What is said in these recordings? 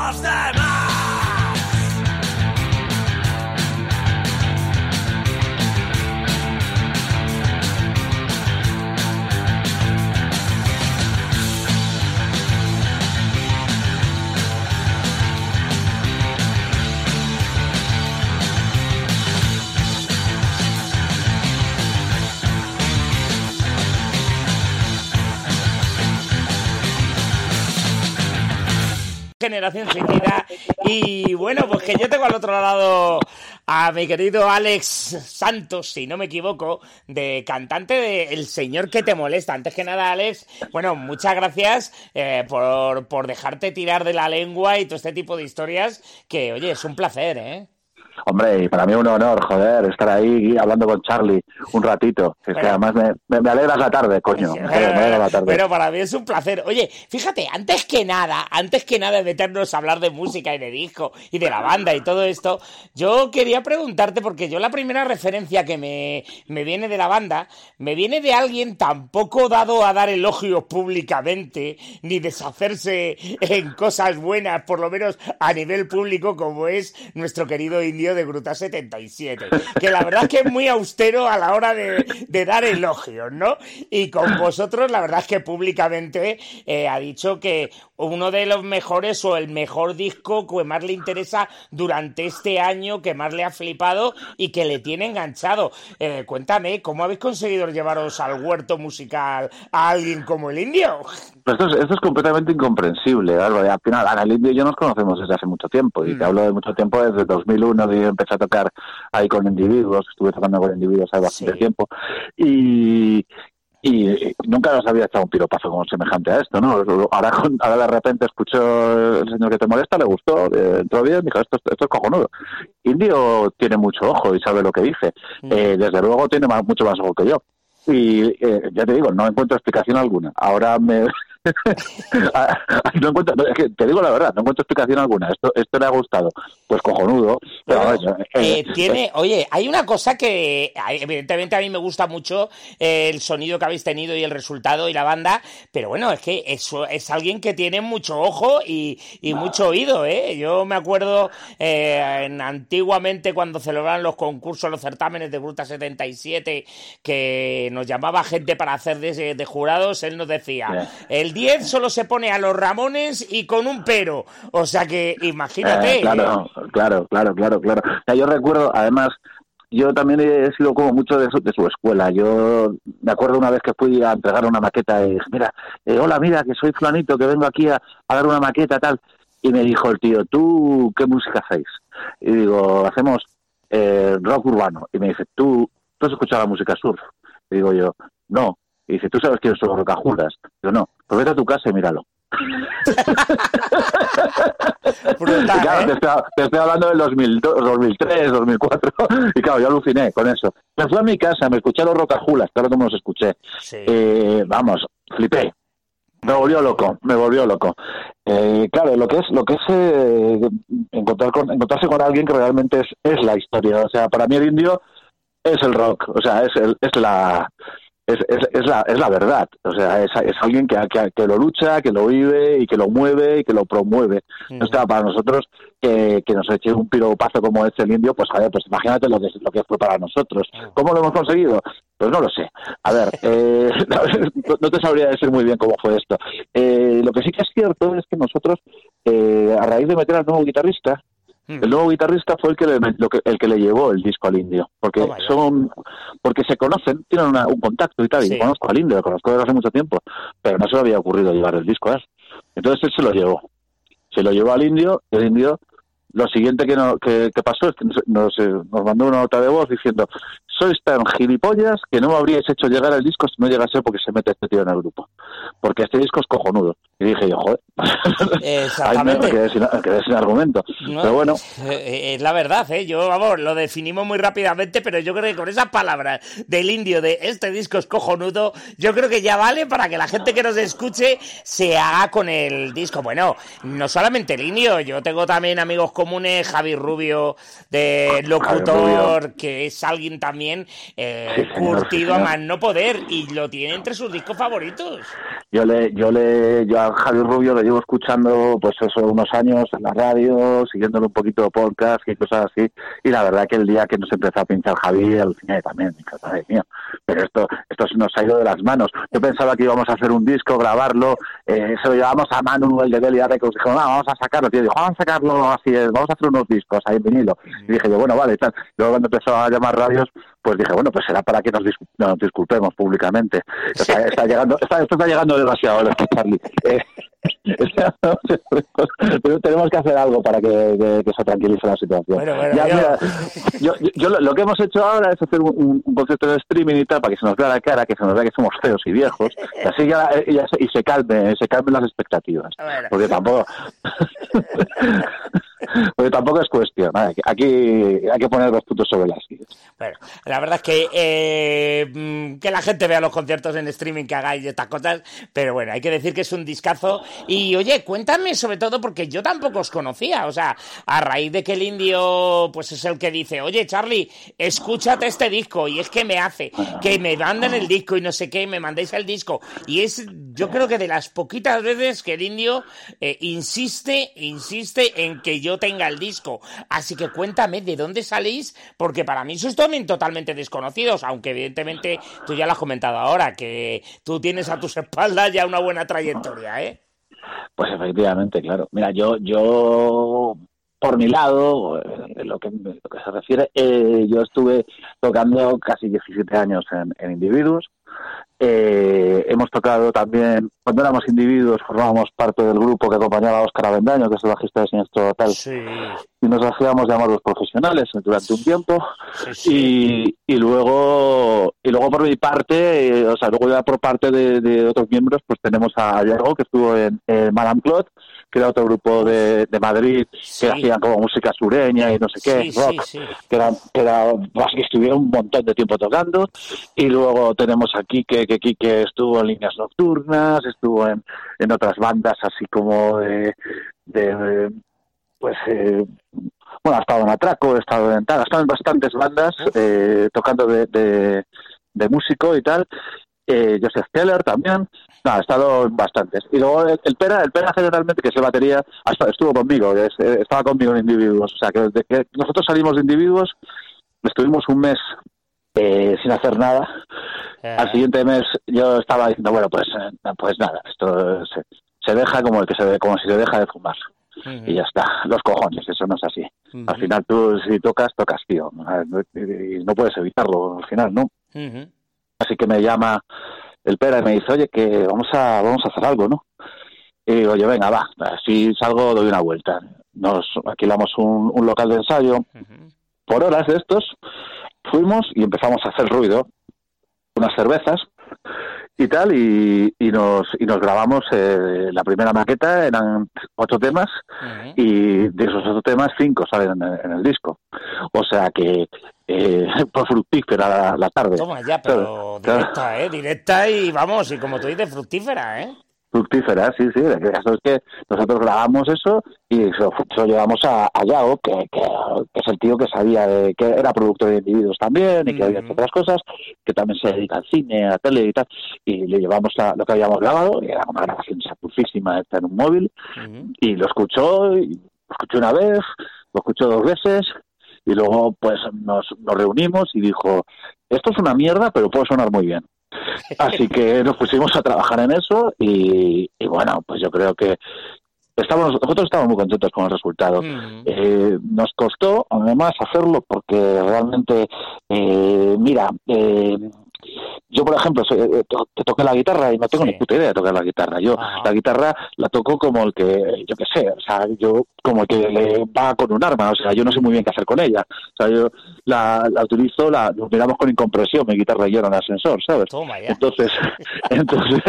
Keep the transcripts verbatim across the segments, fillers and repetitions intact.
los demás. Generación Suicida. Y bueno, pues que yo tengo al otro lado a mi querido Alex Santos, si no me equivoco, de cantante de El Señor que te molesta. Antes que nada, Alex, bueno, muchas gracias eh, por, por dejarte tirar de la lengua y todo este tipo de historias, que oye, es un placer, ¿eh? Hombre, y para mí un honor, joder, estar ahí hablando con Charlie un ratito. Es pero, que además me, me, me alegras la tarde, coño. Sí, me alegra la tarde. Pero para mí es un placer. Oye, fíjate, antes que nada, antes que nada de meternos a hablar de música y de disco y de la banda y todo esto, yo quería preguntarte, porque yo la primera referencia que me, me viene de la banda, me viene de alguien tan poco dado a dar elogios públicamente, ni deshacerse en cosas buenas, por lo menos a nivel público, como es nuestro querido Indio de Gruta setenta y siete, que la verdad es que es muy austero a la hora de, de dar elogios, ¿no? Y con vosotros la verdad es que públicamente eh, ha dicho que uno de los mejores o el mejor disco que más le interesa durante este año, que más le ha flipado y que le tiene enganchado. Eh, cuéntame, ¿cómo habéis conseguido llevaros al huerto musical a alguien como el Indio? Esto es, esto es completamente incomprensible, Álvaro. Al final, Ana, el Indio y yo nos conocemos desde hace mucho tiempo, y mm. te hablo de mucho tiempo desde dos mil uno, de empecé a tocar ahí con individuos, estuve tocando con individuos hace bastante sí. tiempo, y, y nunca nos había echado un piropazo como semejante a esto, ¿no? Ahora, ahora de repente escucho El Señor que te molesta, le gustó, eh, entró bien, dijo, esto, esto es cojonudo. Indio tiene mucho ojo y sabe lo que dice, mm. eh, desde luego tiene más, mucho más ojo que yo. Y eh, ya te digo, no encuentro explicación alguna. Ahora me... no encuentro, es que te digo la verdad, no encuentro explicación alguna. Esto, esto le ha gustado, pues cojonudo. Pero, pero, eh, eh, tiene, eh, oye, hay una cosa que evidentemente a mí me gusta mucho, eh, el sonido que habéis tenido y el resultado y la banda, pero bueno, es que eso es alguien que tiene mucho ojo y, y mucho oído, ¿eh? Yo me acuerdo eh, en, antiguamente cuando celebraban los concursos, los certámenes de Gruta setenta y siete, que nos llamaba gente para hacer de, de jurados, él nos decía, yeah. el diez solo se pone a los Ramones y con un pero, o sea que imagínate. Eh, claro, ¿eh? claro, claro, claro, claro. O sea, yo recuerdo, además, yo también he sido como mucho de su, de su escuela. Yo me acuerdo una vez que fui a entregar una maqueta y dije, mira, eh, hola, mira, que soy Flanito, que vengo aquí a, a dar una maqueta, tal. Y me dijo el tío, ¿tú qué música hacéis? Y digo, hacemos eh, rock urbano. Y me dice, ¿tú, ¿tú has escuchado la música surf? Y digo yo, no. Y dice, ¿tú sabes quiénes son los Rocajulas? Digo, no, pues vete a tu casa y míralo. Brutal, claro, ¿eh? te, estoy, te estoy hablando del dos mil dos, dos mil tres, dos mil cuatro, y claro, yo aluciné con eso. Me fui a mi casa, me escuché a los Rocajulas, claro que me los escuché. Sí. Eh, vamos, flipé. Me volvió loco, me volvió loco. Eh, claro, lo que es, lo que es eh, encontrar con, encontrarse con alguien que realmente es, es la historia. O sea, para mí el Indio es el rock, o sea, es, el, es la... Es, es, es la es la verdad, o sea, es, es alguien que, que, que lo lucha, que lo vive y que lo mueve y que lo promueve. No está para nosotros que, que nos eche un piropazo como este el Indio, pues joder, pues imagínate lo que, lo que fue para nosotros. ¿Cómo lo hemos conseguido? Pues no lo sé. A ver, eh, no te sabría decir muy bien cómo fue esto. Eh, lo que sí que es cierto es que nosotros, eh, a raíz de meter al nuevo guitarrista, el nuevo guitarrista fue el que, le, lo que el que le llevó el disco al Indio, porque oh, son porque se conocen, tienen una, un contacto y tal, sí. Y conozco al Indio, lo conozco desde hace mucho tiempo, pero no se le había ocurrido llevar el disco a él. Entonces él se lo llevó, se lo llevó al Indio, y el Indio, lo siguiente que, no, que, que pasó es que nos, nos, nos mandó una nota de voz diciendo, sois tan gilipollas que no me habríais hecho llegar el disco si no llegase porque se mete este tío en el grupo, porque este disco es cojonudo. Y dije yo, joder, exactamente. Ahí me quedé sin, quedé sin argumento. No, pero bueno, es la verdad, ¿eh? Yo, vamos, lo definimos muy rápidamente, pero yo creo que con esas palabras del Indio de este disco es cojonudo, yo creo que ya vale para que la gente que nos escuche se haga con el disco. Bueno, no solamente el Indio, yo tengo también amigos comunes, Javi Rubio, de locutor, Rubio, que es alguien también eh, sí, señor, curtido sí, a más no poder, y lo tiene entre sus discos favoritos. yo le, yo le, yo a Javi Rubio lo llevo escuchando, pues eso, unos años en la radio, siguiéndolo un poquito de podcast y cosas así, y la verdad que el día que nos empezó a pinchar Javi, aluciné también, dije, madre mía, pero esto, esto se nos ha ido de las manos. Yo pensaba que íbamos a hacer un disco, grabarlo, eh, se lo llevamos a Manu, el de Delia Records, dijo, no, vamos a sacarlo, tío, dijo, vamos a sacarlo así, vamos a hacer unos discos ahí en vinilo, y dije yo, bueno, vale, y tal. Luego cuando empezó a llamar radios, pues dije, bueno, pues será para que nos, dis- nos disculpemos públicamente. O sea, está llegando, está, esto está llegando demasiado, ¿no, Charlie? Eh, pero tenemos que hacer algo para que, que, que se tranquilice la situación. Bueno, bueno, ya, yo... mira, yo, yo, yo lo, lo que hemos hecho ahora es hacer un, un concepto de streaming y tal, para que se nos vea la cara, que se nos vea que somos feos y viejos, y así ya, ya se, y se calme, se calmen las expectativas. Bueno. Porque tampoco... Porque tampoco es cuestión, ¿eh? Aquí hay que poner los puntos sobre las sillas. Bueno, la verdad es que eh, que la gente vea los conciertos en streaming, que hagáis estas cosas, pero bueno, hay que decir que es un discazo. Y oye, cuéntame sobre todo, porque yo tampoco os conocía, o sea, a raíz de que el Indio pues es el que dice, oye Charlie, escúchate este disco, y es que me hace, que me mandan el disco y no sé qué, me mandéis el disco, y es, yo creo que de las poquitas veces que el Indio eh, insiste, insiste en que yo tenga el disco, así que cuéntame de dónde salís, porque para mí sois también totalmente desconocidos, aunque evidentemente tú ya lo has comentado ahora, que tú tienes a tus espaldas ya una buena trayectoria, ¿eh? Pues efectivamente, claro. Mira, yo, yo por mi lado, en lo que, lo que se refiere, eh, yo estuve tocando casi diecisiete años en, en Individuos. Eh, hemos tocado también, cuando éramos Individuos, formábamos parte del grupo que acompañaba a Óscar Avendaño, que es el bajista de Siniestro Total, sí. Y nos hacíamos llamar los profesionales durante un tiempo, sí, sí. Y, y luego y luego por mi parte, eh, o sea, luego ya por parte de, de otros miembros, pues tenemos a Diego, que estuvo en, en Madame Claude, que era otro grupo de, de Madrid, sí. que hacían como música sureña y no sé qué, sí, rock, sí, sí. que era, que era, pues, que estuvieron un montón de tiempo tocando. Y luego tenemos aquí que que Quique estuvo en Líneas Nocturnas, estuvo en, en otras bandas así como de, de pues eh, bueno, ha estado en Atraco, ha estado en tal, ha estado en bastantes bandas eh, tocando de, de, de músico y tal. Eh, Joseph Keller también, no, ha estado en bastantes. Y luego el, el Pera, el Pera generalmente, que es el batería, ha estado, estuvo conmigo, es, eh, estaba conmigo en Individuos. O sea, que desde que nosotros salimos de Individuos, estuvimos un mes eh, sin hacer nada. Eh. Al siguiente mes yo estaba diciendo, bueno, pues eh, pues nada, esto se, se deja como el que se ve, como si se deja de fumar. Uh-huh. Y ya está, los cojones, eso no es así. Uh-huh. Al final tú, si tocas, tocas, tío. Y no puedes evitarlo al final, ¿no? Uh-huh. Así que me llama el Pera y me dice, oye, que vamos a vamos a hacer algo, ¿no? Y digo, oye, venga, va, si salgo doy una vuelta. Nos alquilamos un, un local de ensayo. Uh-huh. Por horas de estos, fuimos y empezamos a hacer ruido, unas cervezas y tal, y, y nos y nos grabamos eh, la primera maqueta, eran ocho temas, uh-huh. Y de esos ocho temas, cinco salen en el, en el disco. O sea que eh, fue fructífera la, la tarde. Toma ya, pero claro, directa, claro. ¿eh? Directa y vamos, y como tú dices, fructífera, ¿eh? Fructífera, sí, sí. El caso es que nosotros grabamos eso y se lo llevamos a, a Yago, que, que, que es el tío que sabía de, que era productor de Individuos también y que uh-huh. había hecho otras cosas, que también se dedica al cine, a la tele y tal, y le llevamos a, lo que habíamos grabado, y era una grabación chapurfísima, está en un móvil, uh-huh. y lo escuchó, y lo escuchó una vez, lo escuchó dos veces, y luego pues nos, nos reunimos y dijo, esto es una mierda, pero puede sonar muy bien. Así que nos pusimos a trabajar en eso y, y bueno, pues yo creo que estamos nosotros estamos muy contentos con el resultado. Mm. Eh, nos costó además hacerlo porque realmente, eh, mira, eh, yo por ejemplo soy, eh, to, te toqué la guitarra y no tengo sí. ni puta idea de tocar la guitarra. Yo Ajá. la guitarra la toco como el que, yo qué sé, o sea, yo como el que le va con un arma, o sea, yo no sé muy bien qué hacer con ella. O sea, yo la, la utilizo, la nos miramos con incompresión, mi guitarra y yo en el ascensor, ¿sabes? Toma ya. Entonces, entonces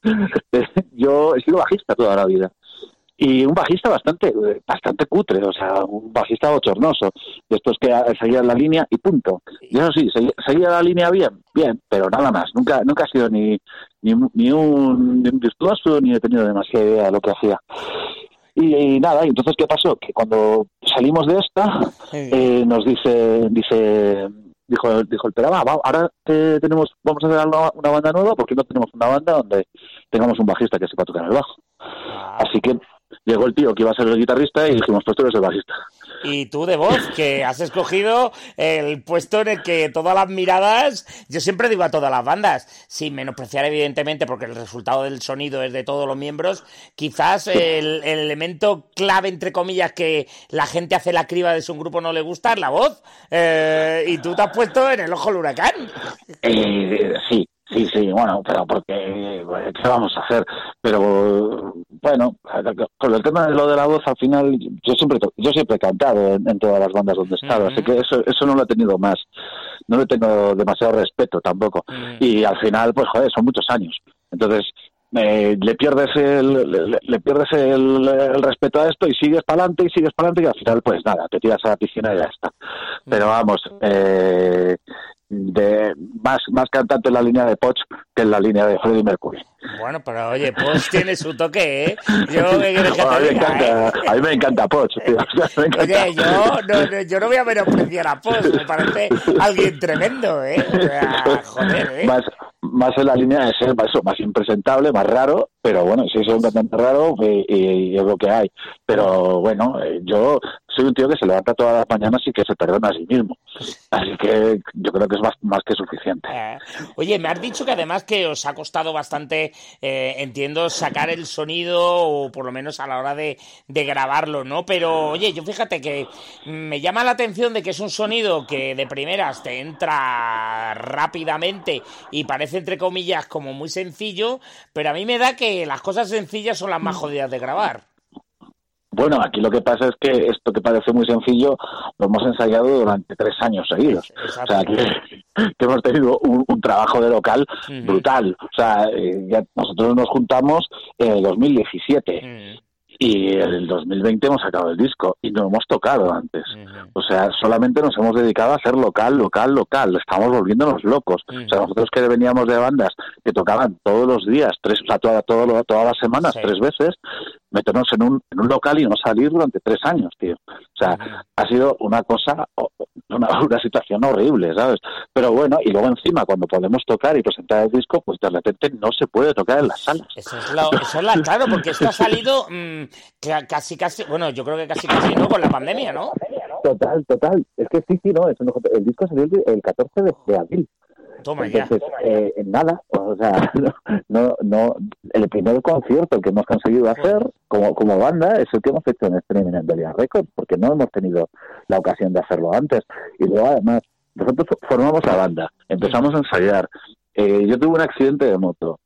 yo he sido bajista toda la vida. Y un bajista bastante bastante cutre, o sea, un bajista bochornoso, de estos que seguían la línea y punto. Y eso sí, seguía la línea bien, bien, pero nada más. Nunca nunca ha sido ni ni, ni un, ni un virtuoso, ni he tenido demasiada idea de lo que hacía. Y, y nada, y entonces, ¿qué pasó? Que cuando salimos de esta, sí. eh, nos dice, dice dijo, dijo el pero va, va, ahora que tenemos, vamos a hacer una, una banda nueva, ¿por qué no tenemos una banda donde tengamos un bajista que sepa tocar el bajo? Ah. Así que llegó el tío que iba a ser el guitarrista y dijimos, pues tú eres el bajista. Y tú de voz, que has escogido el puesto en el que todas las miradas, yo siempre digo a todas las bandas, sin menospreciar evidentemente, porque el resultado del sonido es de todos los miembros, quizás el, el elemento clave, entre comillas, que la gente hace la criba de su grupo no le gusta es la voz, eh, y tú te has puesto en el ojo del huracán. Eh, sí. Sí, sí, bueno, pero porque, ¿qué vamos a hacer? Pero, bueno, con el tema de lo de la voz, al final, yo siempre yo siempre he cantado en, en todas las bandas donde he estado, uh-huh. Así que eso eso no lo he tenido más, no le tengo demasiado respeto tampoco. Uh-huh. Y al final, pues, joder, son muchos años. Entonces, eh, le pierdes el le, le pierdes el, el respeto a esto y sigues para adelante y sigues para adelante y al final, pues nada, te tiras a la piscina y ya está. Pero vamos, eh... de más más cantante en la línea de Poch que en la línea de Freddie Mercury. Bueno, pero oye, Poch tiene su toque, ¿eh? Yo, ¿qué quieres que a, te mí diga, encanta, eh? a mí me encanta Poch, tío. Me encanta. Oye, yo no, no, yo no voy a menospreciar a Poch, me parece alguien tremendo, ¿eh? O sea, joder, ¿eh? Más, más en la línea de ser eso, más impresentable, más raro, pero bueno, si es un cantante raro y, y es lo que hay. Pero bueno, yo soy un tío que se levanta todas las mañanas y que se perdona a sí mismo. Así que yo creo que es más, más que suficiente. Eh, oye, me has dicho que además que os ha costado bastante, eh, entiendo, sacar el sonido, o por lo menos a la hora de, de grabarlo, ¿no? Pero, oye, yo fíjate que me llama la atención de que es un sonido que de primeras te entra rápidamente y parece, entre comillas, como muy sencillo, pero a mí me da que las cosas sencillas son las más jodidas de grabar. Bueno, aquí lo que pasa es que esto que parece muy sencillo lo hemos ensayado durante tres años seguidos. Exacto. O sea, que, que hemos tenido un, un trabajo de local uh-huh. brutal. O sea, eh, ya nosotros nos juntamos en el dos mil diecisiete uh-huh. y en el dos mil veinte hemos sacado el disco y no hemos tocado antes. Uh-huh. O sea, solamente nos hemos dedicado a hacer local, local, local. Estamos volviéndonos locos. Uh-huh. O sea, nosotros que veníamos de bandas que tocaban todos los días, tres, o sea, toda, todo, todas las semanas, sí. tres veces, meternos en un, en un local y no salir durante tres años, tío. O sea, uh-huh. ha sido una cosa, una, una situación horrible, ¿sabes? Pero bueno, y luego encima, cuando podemos tocar y presentar el disco, pues de repente no se puede tocar en las salas. Eso es, lo, eso es la, claro, porque esto ha salido mmm, casi, casi, bueno, yo creo que casi, casi, ¿no? Con la pandemia, ¿no? Total, total. Es que sí, sí, no, es un, el disco salió el, el catorce de abril. Toma Entonces, ya. Eh, nada, o sea, no, no, el primer concierto que hemos conseguido hacer como, como banda es el que hemos hecho en streaming en Delia Records, porque no hemos tenido la ocasión de hacerlo antes. Y luego, además, nosotros formamos la banda, empezamos a ensayar. Eh, yo tuve un accidente de moto,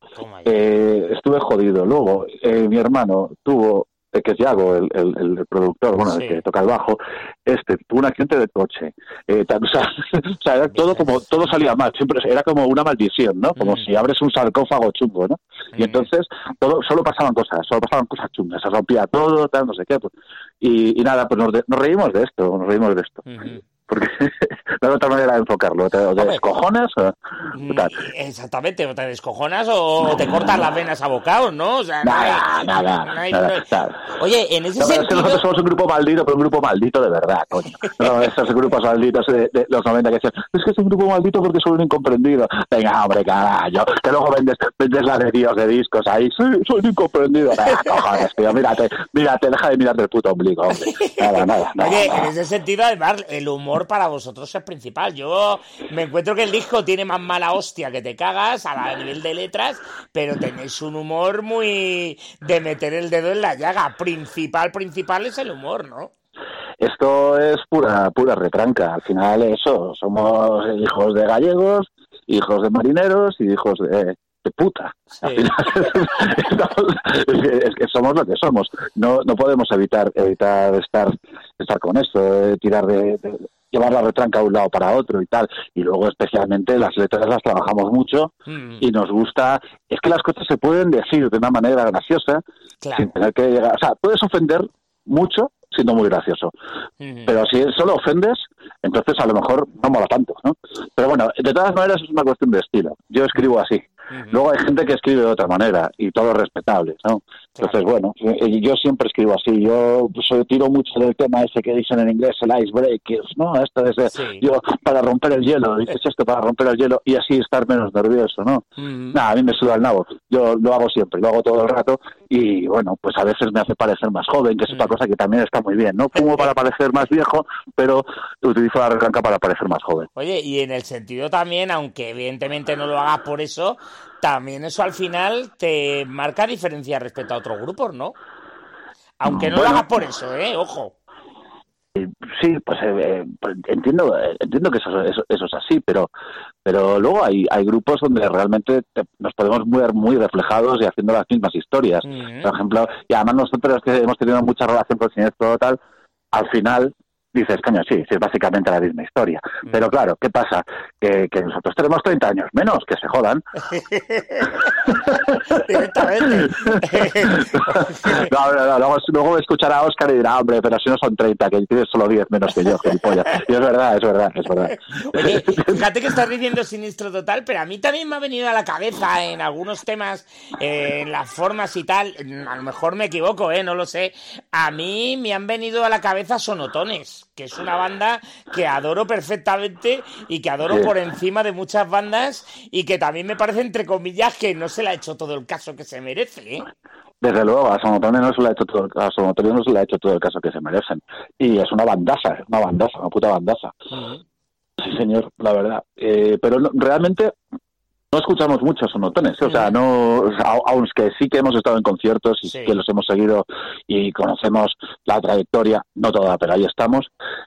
eh, estuve jodido. Luego, eh, mi hermano tuvo, eh, que es Yago, el, el, el productor, bueno, sí. el que toca el bajo, este tuvo un accidente de coche. Eh, o, sea, o sea, era todo como, todo salía mal, siempre era como una maldición, ¿no? Como mm. si abres un sarcófago chungo, ¿no? Mm. Y entonces todo, solo pasaban cosas, solo pasaban cosas chungas, se rompía todo, tal, no sé qué. Pues. Y, y nada, pues nos, de, nos reímos de esto, nos reímos de esto. Mm-hmm. Porque no hay otra manera de enfocarlo, ¿te, te descojonas o tal? Exactamente, o te descojonas o te cortas las venas a bocados, ¿no? O sea, nada, no hay, nada, no hay, nada, no hay... nada. Oye, en ese no, sentido... Es que nosotros somos un grupo maldito, pero un grupo maldito de verdad, coño. No, esos grupos malditos de, de los noventa que decían, es que es un grupo maldito porque soy un incomprendido. Venga, hombre, carajo, que luego vendes, vendes la de Dios de discos ahí, sí, soy un incomprendido. Nada, cojones, tío, mírate, mírate, deja de mirarte el puto ombligo, hombre. Nada, nada, nada. Oye, nada. En ese sentido, además, el humor para vosotros es principal. Yo me encuentro que el disco tiene más mala hostia que te cagas a nivel de letras, pero tenéis un humor muy de meter el dedo en la llaga. Principal, principal es el humor, ¿no? Esto es pura pura retranca. Al final eso, somos hijos de gallegos, hijos de marineros y hijos de, de puta. Sí. Al final, es, que, es que somos lo que somos. No no podemos evitar evitar estar estar con esto, eh, tirar de, de llevar la retranca de un lado para otro y tal, y luego especialmente las letras las trabajamos mucho mm. y nos gusta, es que las cosas se pueden decir de una manera graciosa, claro. sin tener que llegar, o sea, puedes ofender mucho siendo muy gracioso, mm. pero si solo ofendes, entonces a lo mejor no mola tanto, ¿no? Pero bueno, de todas maneras es una cuestión de estilo, yo escribo así, Uh-huh. Luego hay gente que escribe de otra manera y todo es respetable, ¿no? Entonces, bueno, yo siempre escribo así. Yo pues, tiro mucho del tema ese que dicen en inglés, el icebreakers, ¿no? Esto es, sí. Yo, para romper el hielo, dices esto para romper el hielo y así estar menos nervioso, ¿no? Uh-huh. Nada, a mí me suda el nabo. Yo lo hago siempre, lo hago todo el rato y, bueno, pues a veces me hace parecer más joven, que es otra uh-huh. cosa que también está muy bien. No fumo para parecer más viejo, pero utilizo la retranca para parecer más joven. Oye, y en el sentido también, aunque evidentemente no lo hagas por eso, también eso al final te marca diferencia respecto a otros grupos, ¿no? Aunque no bueno, lo hagas por eso, ¿eh? Ojo. Sí, pues eh, entiendo entiendo que eso, eso, eso es así, pero pero luego hay hay grupos donde realmente te, nos podemos ver muy reflejados y haciendo las mismas historias. Uh-huh. Por ejemplo, y además nosotros que hemos tenido mucha relación con el Siniestro Total, al final dices, coño, sí, sí, es básicamente la misma historia. Mm. Pero claro, ¿qué pasa? Que, que nosotros tenemos treinta años menos, que se jodan. Directamente. no, no, no, luego, luego escuchará a Óscar y dirá, hombre, pero si no son treinta, que tienes solo diez menos que yo, gilipollas. Y es verdad, es verdad, es verdad. Oye, fíjate que estás diciendo Siniestro Total, pero a mí también me ha venido a la cabeza en algunos temas, eh, en las formas y tal, a lo mejor me equivoco, eh, no lo sé. A mí me han venido a la cabeza Sonotones, que es una banda que adoro perfectamente y que adoro sí. por encima de muchas bandas y que también me parece, entre comillas, que no se le ha hecho todo el caso que se merece, ¿eh? Desde luego, a Sonotones no se le ha hecho todo el caso, no se le ha hecho todo el caso que se merecen. Y es una bandaza, una bandaza, una puta bandaza. Uh-huh. Sí, señor, la verdad. Eh, pero no, realmente no escuchamos mucho Sonotones, ¿eh? O sea, no, o sea, aunque sí que hemos estado en conciertos y sí. que los hemos seguido y conocemos la trayectoria, no toda, pero ahí estamos.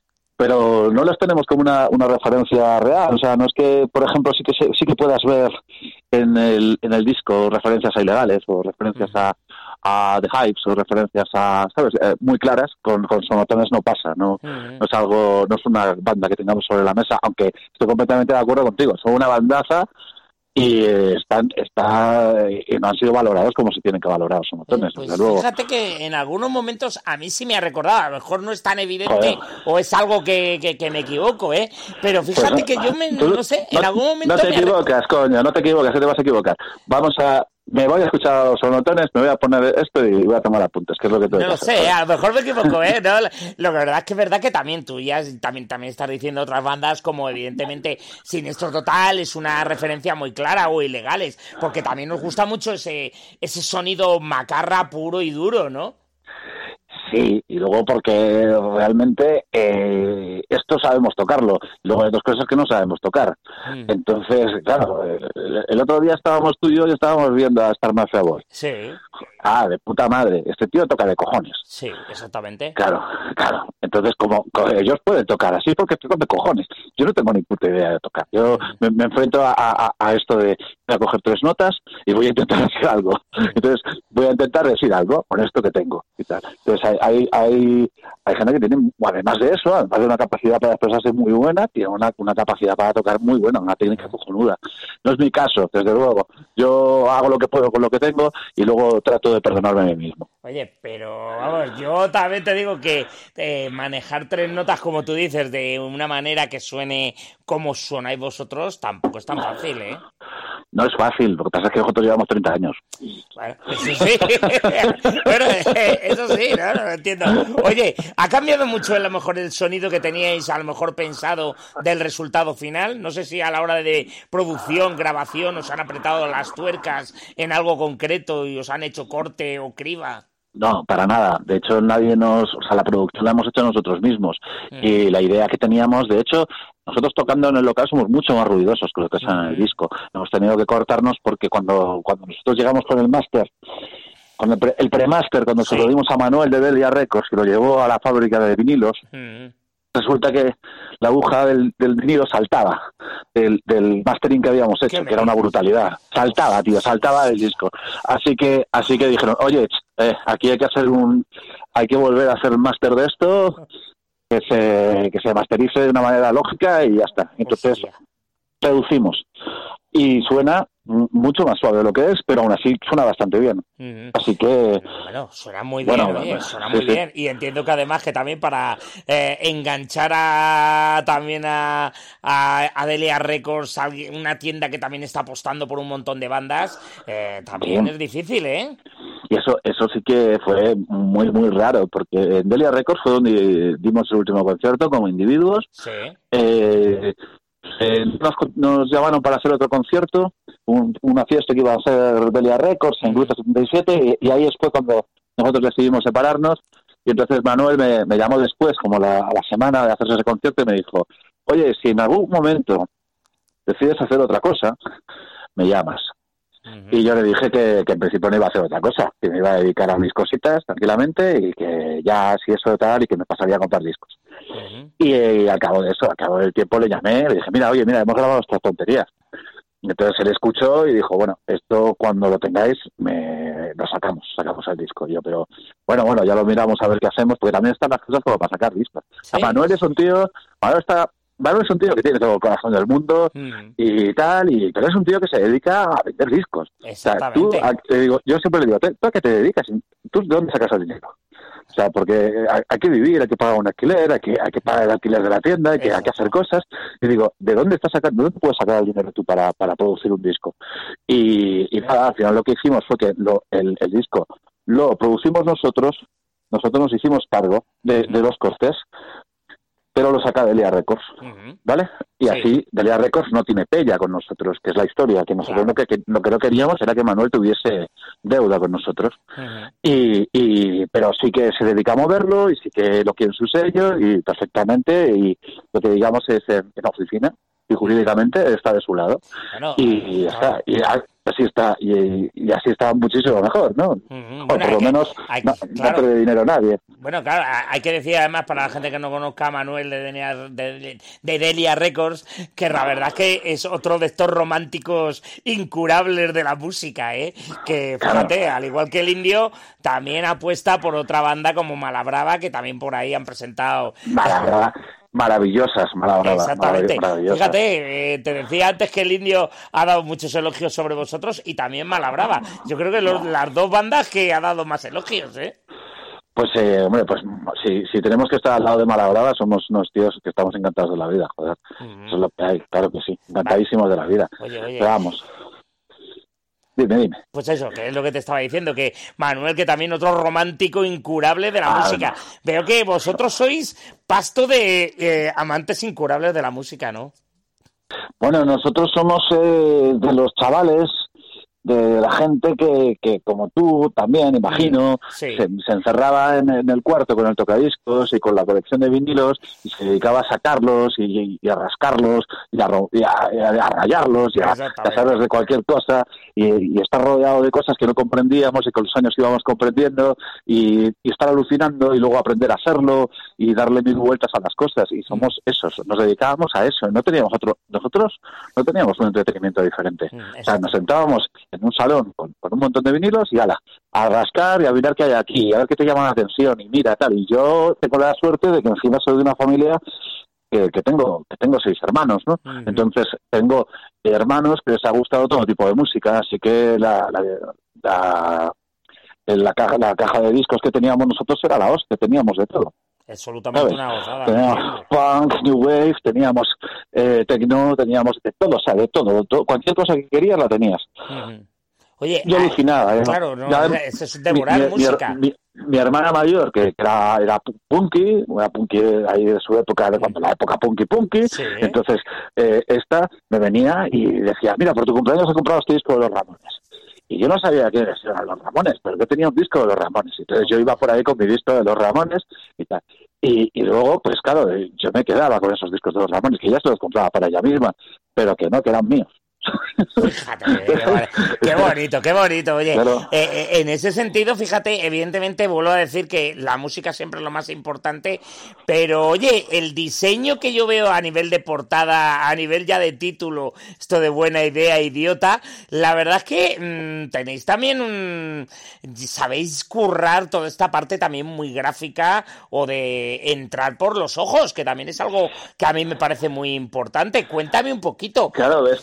Pero no las tenemos como una, una referencia real. O sea, no es que, por ejemplo, sí que sí que puedas ver en el en el disco referencias a Ilegales o referencias a, a The Hypes o referencias a, ¿sabes? Eh, muy claras. Con, con Sonotones no pasa, no, uh-huh. no es algo, no es una banda que tengamos sobre la mesa, aunque estoy completamente de acuerdo contigo. Son una bandaza y están está y no han sido valorados como se tienen que valorar, son montones, pues desde luego. Fíjate que en algunos momentos a mí sí me ha recordado, a lo mejor no es tan evidente. Joder. O es algo que, que, que me equivoco, ¿eh? Pero fíjate pues, que yo me, no sé, no, en algún momento... No te me equivocas, coño, no te equivocas, que te vas a equivocar. Vamos a... Me voy a escuchar a los Sonotones, me voy a poner esto y voy a tomar apuntes, que es lo que tú No lo sé, a lo mejor me equivoco, ¿eh? No, lo que verdad es que es verdad que también tú ya también, también estás diciendo otras bandas como evidentemente Siniestro Total es una referencia muy clara o Ilegales, porque también nos gusta mucho ese, ese sonido macarra puro y duro, ¿no? Sí, y luego porque realmente eh, esto sabemos tocarlo, luego hay dos cosas que no sabemos tocar. Mm. Entonces, claro, el, el otro día estábamos tú y yo y estábamos viendo a Star Mafia Boy. Sí. Ah, de puta madre, este tío toca de cojones. Sí, exactamente. Claro, claro. Entonces, como ellos pueden tocar así porque tocan de cojones. Yo no tengo ni puta idea de tocar. Yo mm. me, me enfrento a, a, a esto de voy a coger tres notas y voy a intentar hacer algo. Entonces, voy a intentar decir algo con esto que tengo y tal. Entonces, hay Hay, hay, hay gente que tiene, además de eso, además de una capacidad para expresarse muy buena, tiene una, una capacidad para tocar muy buena, una técnica cojonuda. No es mi caso, desde luego. Yo hago lo que puedo con lo que tengo y luego trato de perdonarme a mí mismo. Oye, pero vamos, yo también te digo que eh, manejar tres notas, como tú dices, de una manera que suene como sonáis vosotros, tampoco es tan fácil, ¿eh? No es fácil, lo que pasa es que nosotros llevamos treinta años. Bueno, eso sí. Bueno, eso sí, no, no lo entiendo. Oye, ¿ha cambiado mucho a lo mejor el sonido que teníais a lo mejor pensado del resultado final? No sé si a la hora de producción, grabación, os han apretado las tuercas en algo concreto y os han hecho corte o criba. No, para nada. De hecho, nadie nos... O sea, la producción la hemos hecho nosotros mismos. Mm. Y la idea que teníamos, de hecho, nosotros tocando en el local somos mucho más ruidosos que lo que es mm. en el disco. Hemos tenido que cortarnos porque cuando, cuando nosotros llegamos con el máster, con el, pre, el pre-máster, cuando sí. se lo dimos a Manuel de Delia Records, que lo llevó a la fábrica de vinilos, mm. resulta que la aguja del, del vinilo saltaba del, del mastering que habíamos hecho, que era una brutalidad. Saltaba, tío, saltaba del disco. Así que así que dijeron, oye, eh, aquí hay que hacer un... hay que volver a hacer el máster de esto, que se, que se masterice de una manera lógica y ya está. Entonces, reducimos. Y suena mucho más suave de lo que es, pero aún así suena bastante bien. Uh-huh. Así que... Bueno, suena muy bien, bueno, oye, suena sí, muy sí. bien. Y entiendo que además que también para eh, enganchar a también a, a, a Delia Records, una tienda que también está apostando por un montón de bandas, eh, también sí. Es difícil, ¿eh? Y eso eso sí que fue muy, muy raro, porque en Delia Records fue donde dimos el último concierto como individuos. Sí. Eh, eh, nos, nos llamaron para hacer otro concierto, un, una fiesta que iba a ser Delia Records en Gruta setenta y siete, y, y ahí fue cuando nosotros decidimos separarnos. Y entonces Manuel me, me llamó después, como la, a la semana de hacerse ese concierto, y me dijo, oye, si en algún momento decides hacer otra cosa, me llamas. Uh-huh. Y yo le dije que, que en principio no iba a hacer otra cosa, que me iba a dedicar a mis cositas tranquilamente y que ya si eso tal y que me pasaría a comprar discos. Uh-huh. Y, y al cabo de eso, al cabo del tiempo le llamé, le dije, mira, oye, mira, hemos grabado estas tonterías. Y entonces él escuchó y dijo, bueno, esto cuando lo tengáis me lo sacamos, sacamos el disco. Y yo, pero bueno, bueno, ya lo miramos a ver qué hacemos, porque también están las cosas como para sacar discos. ¿Sí? A Manuel es un tío, Manuel está... Manuel es un tío que tiene todo el corazón del mundo mm. y tal, y pero es un tío que se dedica a vender discos. Exactamente. O sea, tú, a, te digo, yo siempre le digo, ¿tú a qué te dedicas? ¿Tú de dónde sacas el dinero? O sea, porque hay, hay que vivir, hay que pagar un alquiler, hay que, hay que pagar el alquiler de la tienda, hay que, hay que hacer cosas. Y digo, ¿de dónde estás sacando, dónde puedes sacar el dinero tú para, para producir un disco? Y, y nada, al final lo que hicimos fue que lo, el, el disco lo producimos nosotros, nosotros nos hicimos cargo de, de los costes, pero lo saca Delia Records, uh-huh. ¿vale? Y sí. Así Delia Records no tiene pella con nosotros, que es la historia, que nosotros claro. lo, que, que, lo que no queríamos era que Manuel tuviese deuda con nosotros. Uh-huh. y, y pero sí que se dedica a moverlo y sí que lo quiere en su sello y perfectamente, y lo que digamos es en, en oficina y jurídicamente está de su lado. Bueno, y ya claro. está, y así está, y, y así está muchísimo mejor, ¿no? Uh-huh. Bueno, o por lo que, menos hay, no, claro. no pierde dinero nadie. Bueno, claro, hay que decir además para la gente que no conozca a Manuel de Delia, de, de Delia Records, que la verdad es que es otro de estos románticos incurables de la música, ¿eh? Que fíjate, claro. al igual que el Indio, también apuesta por otra banda como Malabrava, que también por ahí han presentado... Malabrava. Maravillosas, maravillosas. Exactamente. Maravillosas. Fíjate, eh, te decía antes que el Indio ha dado muchos elogios sobre vosotros y también Malabrava. Yo creo que los, las dos bandas que ha dado más elogios, ¿eh? Pues, eh, hombre, pues si, si tenemos que estar al lado de Malabrava, somos unos tíos que estamos encantados de la vida, joder. Uh-huh. Eso es lo que hay, claro que sí. Encantadísimos vale. de la vida. Oye, oye. Pero vamos. Dime, dime. Pues eso, que es lo que te estaba diciendo, que Manuel, que también otro romántico incurable de la ah, música. No. Veo que vosotros sois pasto de eh, amantes incurables de la música, ¿no? Bueno, nosotros somos eh, de los chavales, de la gente que, que como tú también, imagino, sí. se, se encerraba en, en el cuarto con el tocadiscos y con la colección de vinilos y se dedicaba a sacarlos y, y a rascarlos y a, y a, y a rayarlos y a, a hacerles de cualquier cosa y, y estar rodeado de cosas que no comprendíamos y con los años íbamos comprendiendo y, y estar alucinando y luego aprender a hacerlo y darle mil vueltas a las cosas, y somos esos, nos dedicábamos a eso, no teníamos otro, nosotros no teníamos un entretenimiento diferente, o sea, nos sentábamos en un salón con, con un montón de vinilos y ala, a rascar y a mirar qué hay aquí, a ver qué te llama la atención y mira tal, y yo tengo la suerte de que encima soy de una familia que, que tengo que tengo seis hermanos, ¿no? Uh-huh. Entonces tengo hermanos que les ha gustado todo tipo de música, así que la la, la, la, caja, la caja de discos que teníamos nosotros era la hostia, teníamos de todo. Absolutamente una gozada. Teníamos punk, new wave, teníamos eh, techno, teníamos de todo, o sea, de todo, todo, cualquier cosa que querías la tenías. Uh-huh. Oye, yo alucinaba, ¿eh? Claro, no, ya, eso es devorar mi, música. Mi, mi, mi hermana mayor, que era, era punky, era punky ahí de su época, de cuando la época punky punky, sí. Entonces eh, esta me venía y decía, mira, por tu cumpleaños he comprado este disco de los Ramones. Y yo no sabía quiénes eran los Ramones, pero yo tenía un disco de los Ramones. Entonces yo iba por ahí con mi disco de los Ramones y tal. Y, y luego, pues claro, yo me quedaba con esos discos de los Ramones, que ya se los compraba para ella misma, pero que no, que eran míos. Fíjate, qué, qué bonito, qué bonito. Oye, claro. eh, en ese sentido, fíjate, evidentemente vuelvo a decir que la música siempre es lo más importante, pero oye, el diseño que yo veo a nivel de portada, a nivel ya de título, esto de buena idea, idiota, la verdad es que mmm, tenéis también un... sabéis currar toda esta parte también muy gráfica o de entrar por los ojos, que también es algo que a mí me parece muy importante. Cuéntame un poquito. Claro, es que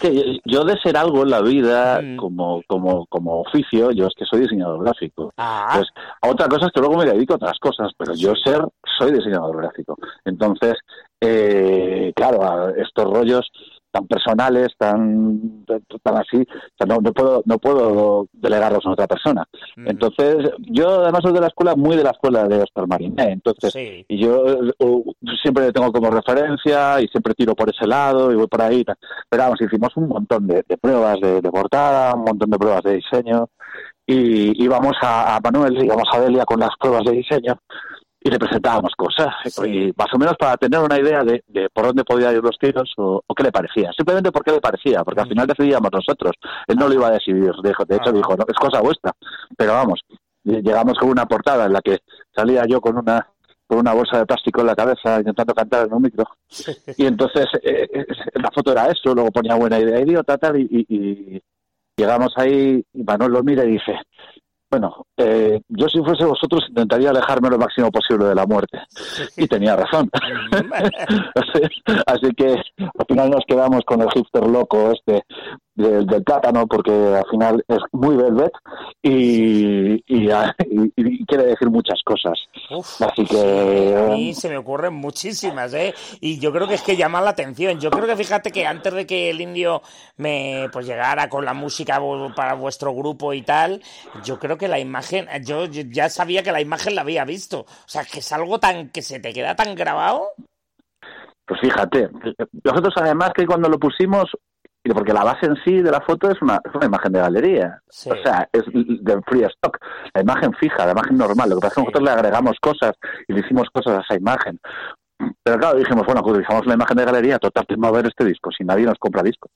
yo de ser algo en la vida Mm. como, como, como oficio, yo es que soy diseñador gráfico. Ah, Pues otra cosa es que luego me dedico a otras cosas, pero yo ser, soy diseñador gráfico. Entonces, eh, claro, a estos rollos tan personales, tan, tan así, o sea, no, no puedo, no puedo delegarlos a otra persona. mm, Entonces, yo además soy de la escuela, muy de la escuela de Oscar Mariné, entonces, sí. y yo uh, siempre le tengo como referencia y siempre tiro por ese lado y voy por ahí. Pero vamos, hicimos un montón de, de pruebas de, de portada, un montón de pruebas de diseño y íbamos a, a Manuel, íbamos a Delia con las pruebas de diseño y le presentábamos cosas, Sí. y más o menos para tener una idea de, de por dónde podía ir los tiros o, o qué le parecía, simplemente por qué le parecía, porque al final decidíamos nosotros, él no lo iba a decidir, dijo, de hecho Ajá. dijo, no, es cosa vuestra, pero vamos, llegamos con una portada en la que salía yo con una con una bolsa de plástico en la cabeza intentando cantar en un micro, y entonces eh, eh, la foto era eso, luego ponía buena idea idiota, tal, y, y, y llegamos ahí y Manuel lo mira y dice, bueno, eh, yo si fuese vosotros intentaría alejarme lo máximo posible de la muerte. Y tenía razón. así, así que al final nos quedamos con el hipster loco este del, del plátano, porque al final es muy velvet y, y, y, y quiere decir muchas cosas. Uf, Así sí, que... a mí se me ocurren muchísimas, ¿eh? Y yo creo que es que llaman la atención. Yo creo que fíjate que antes de que el Indio me pues llegara con la música para vuestro grupo y tal, yo creo que la imagen, yo, yo ya sabía que la imagen la había visto. O sea, que es algo tan que se te queda tan grabado. Pues fíjate, nosotros además que cuando lo pusimos, porque la base en sí de la foto es una, es una imagen de galería, Sí. o sea, es de free stock, la imagen fija, la imagen normal, lo que pasa es que Sí. nosotros le agregamos cosas y le hicimos cosas a esa imagen. Pero claro, dijimos, bueno, pues utilizamos la imagen de galería, total, ¿quién va a ver este disco si nadie nos compra discos?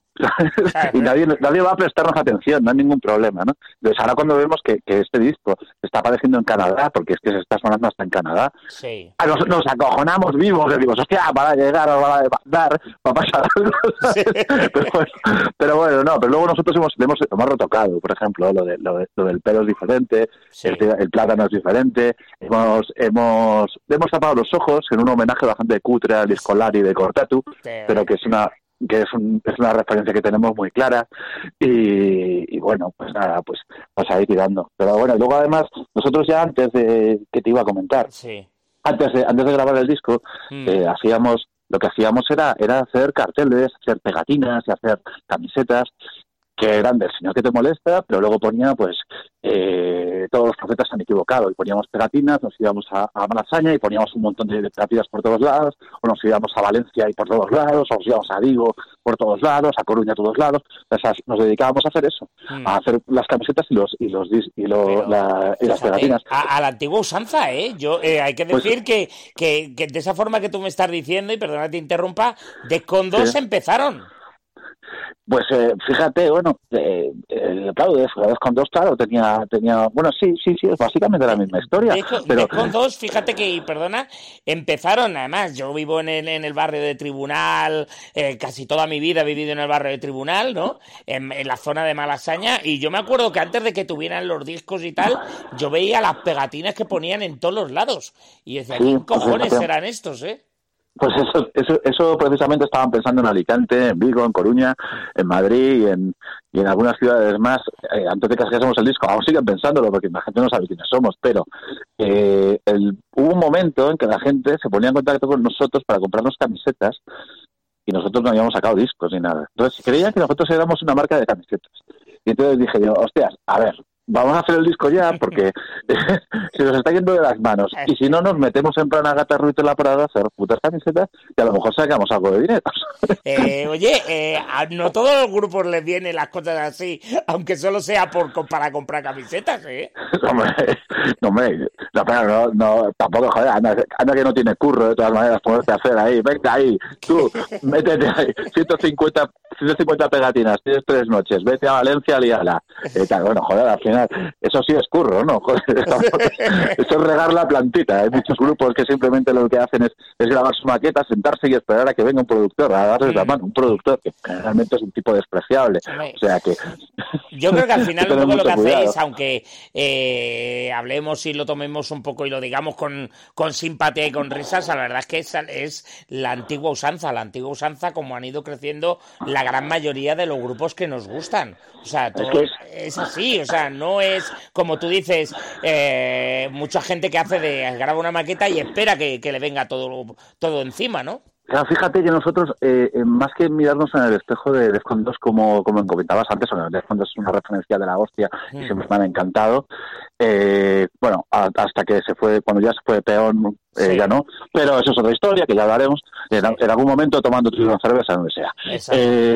y nadie, nadie va a prestarnos atención, no hay ningún problema, ¿no? Entonces ahora cuando vemos que, que este disco está apareciendo en Canadá, porque es que se está sonando hasta en Canadá, Sí. nos, nos acojonamos vivos, le digo, hostia, para llegar, para demandar, va a pasar algo. Sí. pero, bueno, pero bueno, no, pero luego nosotros hemos, hemos, hemos retocado, por ejemplo, lo, de, lo, de, lo del pelo es diferente, Sí. el, el plátano es diferente, hemos, hemos, hemos tapado los ojos en un homenaje bastante cutre al disco Lari de Cortatu, Sí. pero que es una que es, un, es una referencia que tenemos muy clara y, y bueno, pues nada, pues vas a ir tirando. Pero bueno, luego además, nosotros ya antes de, que te iba a comentar, Sí. antes de, antes de grabar el disco, Mm. eh, hacíamos, lo que hacíamos era, era hacer carteles, hacer pegatinas y hacer camisetas que eran del Señor que te molesta, pero luego ponía, pues, eh, todos los profetas se han equivocado, y poníamos pegatinas, nos íbamos a, a Malasaña y poníamos un montón de, de pegatinas por todos lados, o nos íbamos a Valencia y por todos lados, o nos íbamos a Vigo por todos lados, a Coruña a todos lados, o sea, nos dedicábamos a hacer eso, Mm. a hacer las camisetas y los y los dis- y, lo, Pero, la, y las fíjate, pegatinas. A, a la antigua usanza, ¿eh? Yo, eh, hay que Pues- decir que, que, que de esa forma que tú me estás diciendo, y perdona que te interrumpa, de con dos Sí. empezaron. Pues eh, fíjate, bueno, eh, eh, claro, de Jugadores con dos, claro, tenía, tenía, bueno, sí, sí, sí, es básicamente la misma historia, De, co- pero de con dos, fíjate que, y perdona, empezaron, además, yo vivo en el, en el barrio de Tribunal, eh, casi toda mi vida he vivido en el barrio de Tribunal, ¿no? En, en la zona de Malasaña, y yo me acuerdo que antes de que tuvieran los discos y tal, yo veía las pegatinas que ponían en todos los lados, y decía, Sí, ¿quién pues, cojones fíjate. serán estos, eh? pues eso, eso, eso precisamente estaban pensando en Alicante, en Vigo, en Coruña, en Madrid y en, y en algunas ciudades más, eh, antes de que sacásemos el disco. Aún siguen pensándolo porque la gente no sabe quiénes somos, pero eh, el, hubo un momento en que la gente se ponía en contacto con nosotros para comprarnos camisetas y nosotros no habíamos sacado discos ni nada. Entonces creían que nosotros éramos una marca de camisetas. Y entonces dije yo, hostias, a ver, vamos a hacer el disco ya porque se nos está yendo de las manos. Y si no, nos metemos en plan Agatha Ruiz en la Prada a hacer putas camisetas y a lo mejor sacamos algo de dinero. Eh, oye, eh, a no todos los grupos les vienen las cosas así, aunque solo sea por para comprar camisetas, ¿eh? hombre, no, hombre, no, pero no, no, tampoco, joder, anda, anda que no tiene curro de todas maneras ponerte a hacer ahí, venga ahí, tú, métete ahí, ciento cincuenta, ciento cincuenta pegatinas, tienes tres noches, vete a Valencia, líala. Eh, tal, bueno, joder, al final, eso sí es curro, ¿no? Joder, eso es regar la plantita. Hay muchos grupos que simplemente lo que hacen es, es grabar su maqueta, sentarse y esperar a que venga un productor, a darles la mano, un productor que realmente es un tipo despreciable. O sea que... Yo creo que al final que un poco lo que mucho cuidado. hacéis, aunque eh, hablemos y lo tomemos un poco y lo digamos con, con simpatía y con risas, la verdad es que es, es la antigua usanza, la antigua usanza como han ido creciendo la gran mayoría de los grupos que nos gustan. O sea, todo es, que es... es así, o sea, no es como tú dices, eh, mucha gente que hace de graba una maqueta y espera que, que le venga todo, todo encima, ¿no? Claro, fíjate que nosotros, eh, más que mirarnos en el espejo de Defcon dos, como, como comentabas antes, bueno, Defcon dos es una referencia de la hostia y mm. siempre me han encantado. Eh, bueno, a, hasta que se fue, cuando ya se fue peón, eh, sí. ya no. Pero eso es otra historia, que ya hablaremos en, en algún momento tomando una cerveza, donde sea. Eh,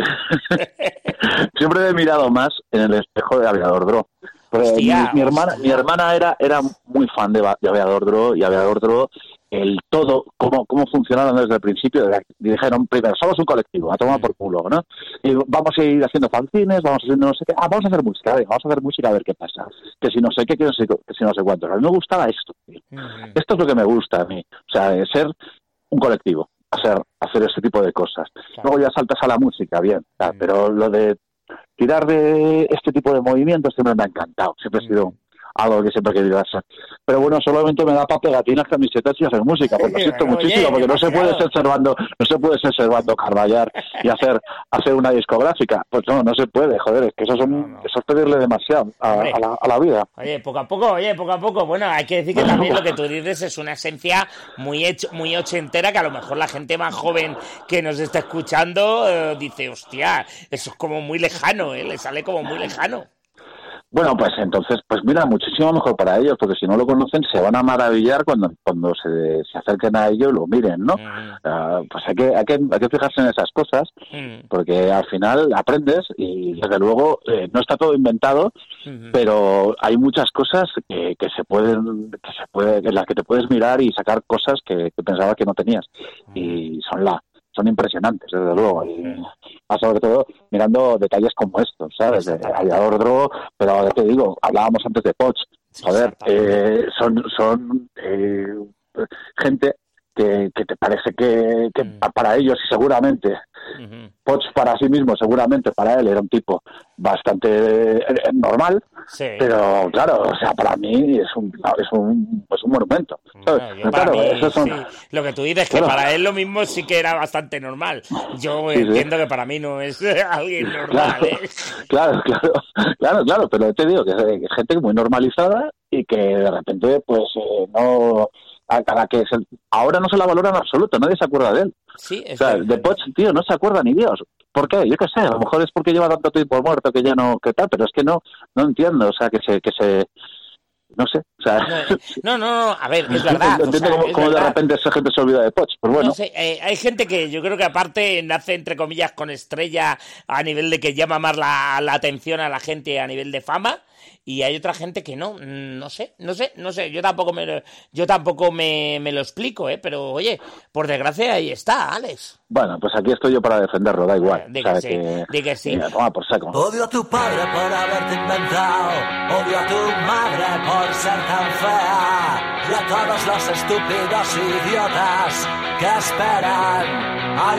siempre he mirado más en el espejo de Aviador Dro. Hostia, mi, mi hermana, mi hermana era, era muy fan de, de Aviador Dro, y Aviador Dro, el todo, cómo, cómo funcionaron desde el principio, y dijeron, primero, somos un colectivo, a tomar por culo, ¿no? Y vamos a ir haciendo fanzines, vamos haciendo no sé qué, ah, vamos a hacer música, venga, vamos a hacer música a ver qué pasa, que si no sé qué, que, no sé, que si no sé cuánto. A mí me gustaba esto, tío. Uh-huh. Esto es lo que me gusta a mí, o sea, ser un colectivo, hacer, hacer este tipo de cosas. Claro. Luego ya saltas a la música, bien, uh-huh. pero lo de tirar de este tipo de movimientos siempre me ha encantado, siempre uh-huh. he sido algo que siempre he querido hacer. Pero bueno, solamente me da para pegatinas, camisetas y hacer música, pues lo siento Oye, muchísimo, porque no se puede ser Servando, no se puede ser Servando Carballar y hacer hacer una discográfica. Pues no, no se puede, joder, es que eso, son, no, no. eso es pedirle demasiado a, a, la, a la vida. Oye, poco a poco, oye, poco a poco. Bueno, hay que decir que también lo que tú dices es una esencia muy hecho, muy ochentera, que a lo mejor la gente más joven que nos está escuchando eh, dice, hostia, eso es como muy lejano, ¿eh? Le sale como muy lejano. Bueno, pues entonces, pues mira, muchísimo mejor para ellos, porque si no lo conocen se van a maravillar cuando cuando se, se acerquen a ello y lo miren, ¿no? Mm. Uh, pues hay que, hay que hay que fijarse en esas cosas, mm. porque al final aprendes y desde luego eh, no está todo inventado, mm. pero hay muchas cosas que, que se pueden, que se puede, en las que te puedes mirar y sacar cosas que, que pensabas que no tenías, mm. y son la son impresionantes, desde luego, y sobre todo mirando detalles como estos, ¿sabes? De Aviador Dro, pero te digo, hablábamos antes de Poch, joder, eh, son son eh, gente que, que te parece que, que mm. para ellos, y seguramente, uh-huh. Poch para sí mismo, seguramente para él era un tipo bastante eh, normal, sí. Pero claro, o sea, para mí es un es un, es un monumento, ¿sabes? No, claro, mí, eso son... sí. Lo que tú dices, que claro. Para él lo mismo sí que era bastante normal. Yo sí, entiendo sí. que para mí no es alguien normal, claro, ¿eh? Claro, claro, claro, claro, pero te digo que es gente muy normalizada y que de repente, pues, eh, no... A la que se, ahora no se la valora en absoluto, nadie se acuerda de él. Sí, es o sea, de Poch, tío, no se acuerda ni Dios. ¿Por qué? Yo qué sé, a lo mejor es porque lleva tanto tiempo muerto que ya no, que tal, pero es que no, no entiendo, o sea, que se, que se, no sé, o sea... No, no, no, a ver, es verdad. No entiendo o sea, cómo, cómo de repente esa gente se olvida de Poch, pues bueno. No sé, eh, hay gente que yo creo que aparte nace, entre comillas, con estrella a nivel de que llama más la, la atención a la gente a nivel de fama, y hay otra gente que no, no sé, no sé, no sé, yo tampoco me, yo tampoco me, me lo explico, ¿eh? Pero oye, por desgracia ahí está, Alex. Bueno, pues aquí estoy yo para defenderlo, da igual. Di que, o sea, sí, que, di que sí. Mira, toma por saco. Odio a tu padre por haberte inventado, odio a tu madre por ser tan fea, y a todos los estúpidos idiotas que esperan ahí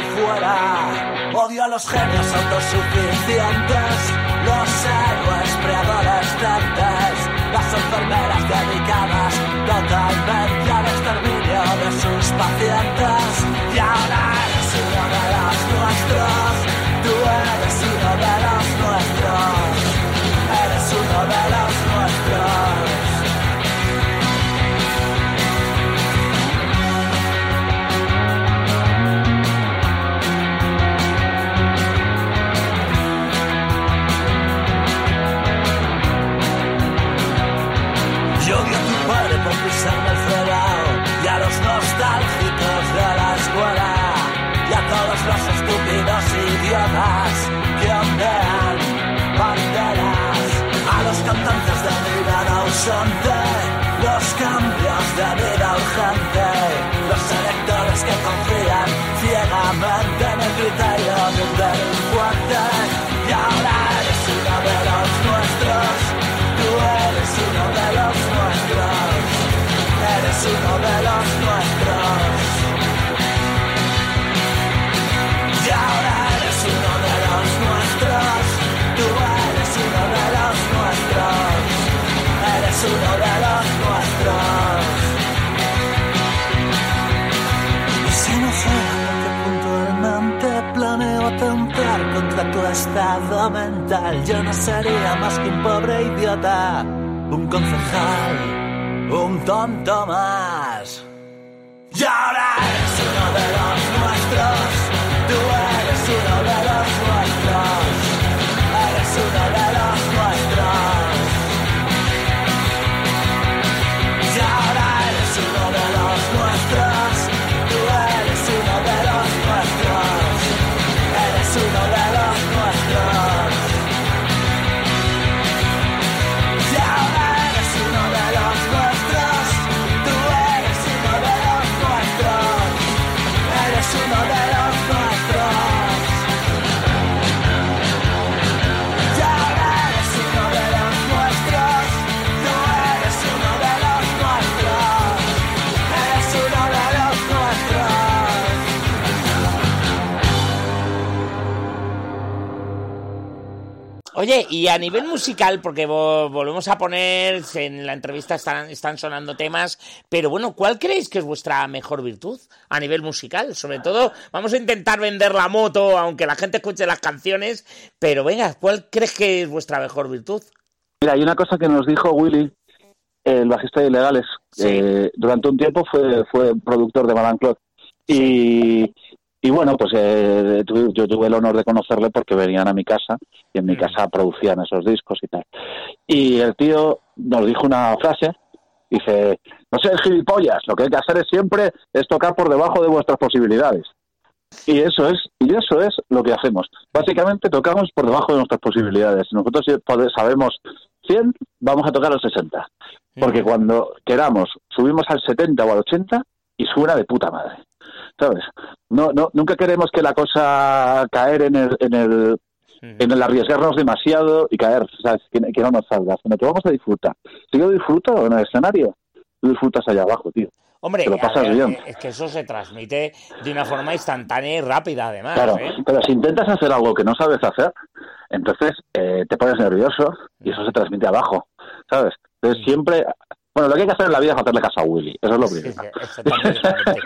fuera. Odio a los genios autosuficientes, los héroes preadolescentes, las enfermeras dedicadas totalmente al exterminio de sus pacientes. Y ahora eres uno de los nuestros, tú eres uno de los nuestros, eres uno de los nuestros. Por pisarme el fregado, y a los nostálgicos de la escuela, y a todos los estúpidos idiotas que ondean banderas, a los cantantes de mirada ausente, los cambios de vida urgente, los electores que confían ciegamente en el criterio de un delincuente. Y ahora eres uno de los nuestros, tú eres uno de los nuestros, eres uno de los nuestros. Y ahora eres uno de los nuestros, tú eres uno de los nuestros, eres uno de los nuestros. Y si no sé a qué punto del mente planeo contra tu estado mental. Yo no sería más que un pobre idiota, un concejal, un tonto más. Y ahora eres uno de los nuestros, tú eres uno de los nuestros, eres uno de los nuestros. Y ahora eres uno de los nuestros, tú eres uno de los nuestros, eres uno de los nuestros. Y ahora eres uno de los nuestros, tú eres uno de los nuestros, eres uno de los nuestros. Y ahora eres uno de los nuestros, tú eres uno de los nuestros, eres uno de los nuestros. Oye, y a nivel musical, porque vo- volvemos a poner, en la entrevista están, están sonando temas, pero bueno, ¿cuál creéis que es vuestra mejor virtud a nivel musical? Sobre todo, vamos a intentar vender la moto, aunque la gente escuche las canciones, pero venga, ¿cuál crees que es vuestra mejor virtud? Mira, hay una cosa que nos dijo Willy, el bajista de Ilegales. Sí. Eh, durante un tiempo fue, fue productor de Madame Claude. Y, y bueno, pues eh, tu- yo tuve el honor de conocerle porque venían a mi casa y en mi Mm. casa producían esos discos y tal. Y el tío nos dijo una frase, dice, no seas gilipollas, lo que hay que hacer es siempre es tocar por debajo de vuestras posibilidades. Y eso es, y eso es lo que hacemos. Básicamente tocamos por debajo de nuestras posibilidades. Nosotros si pode- sabemos cien, vamos a tocar al sesenta. Porque Mm. cuando queramos, subimos al setenta o al ochenta y suena de puta madre. ¿Sabes? No, no, nunca queremos que la cosa caer en el, en el, en el arriesgarnos demasiado y caer, ¿sabes? Que, que no nos salga, sino que vamos a disfrutar. Si yo disfruto en el escenario, tú disfrutas allá abajo, tío. Hombre, Te lo a pasas ver, bien. eh, es que eso se transmite de una forma instantánea y rápida, además, Claro, ¿eh? pero si intentas hacer algo que no sabes hacer, entonces eh, te pones nervioso y eso se transmite abajo, ¿sabes? Entonces siempre... Bueno, lo que hay que hacer en la vida es hacerle caso a Willy, eso es lo Sí, primero. sí, exactamente.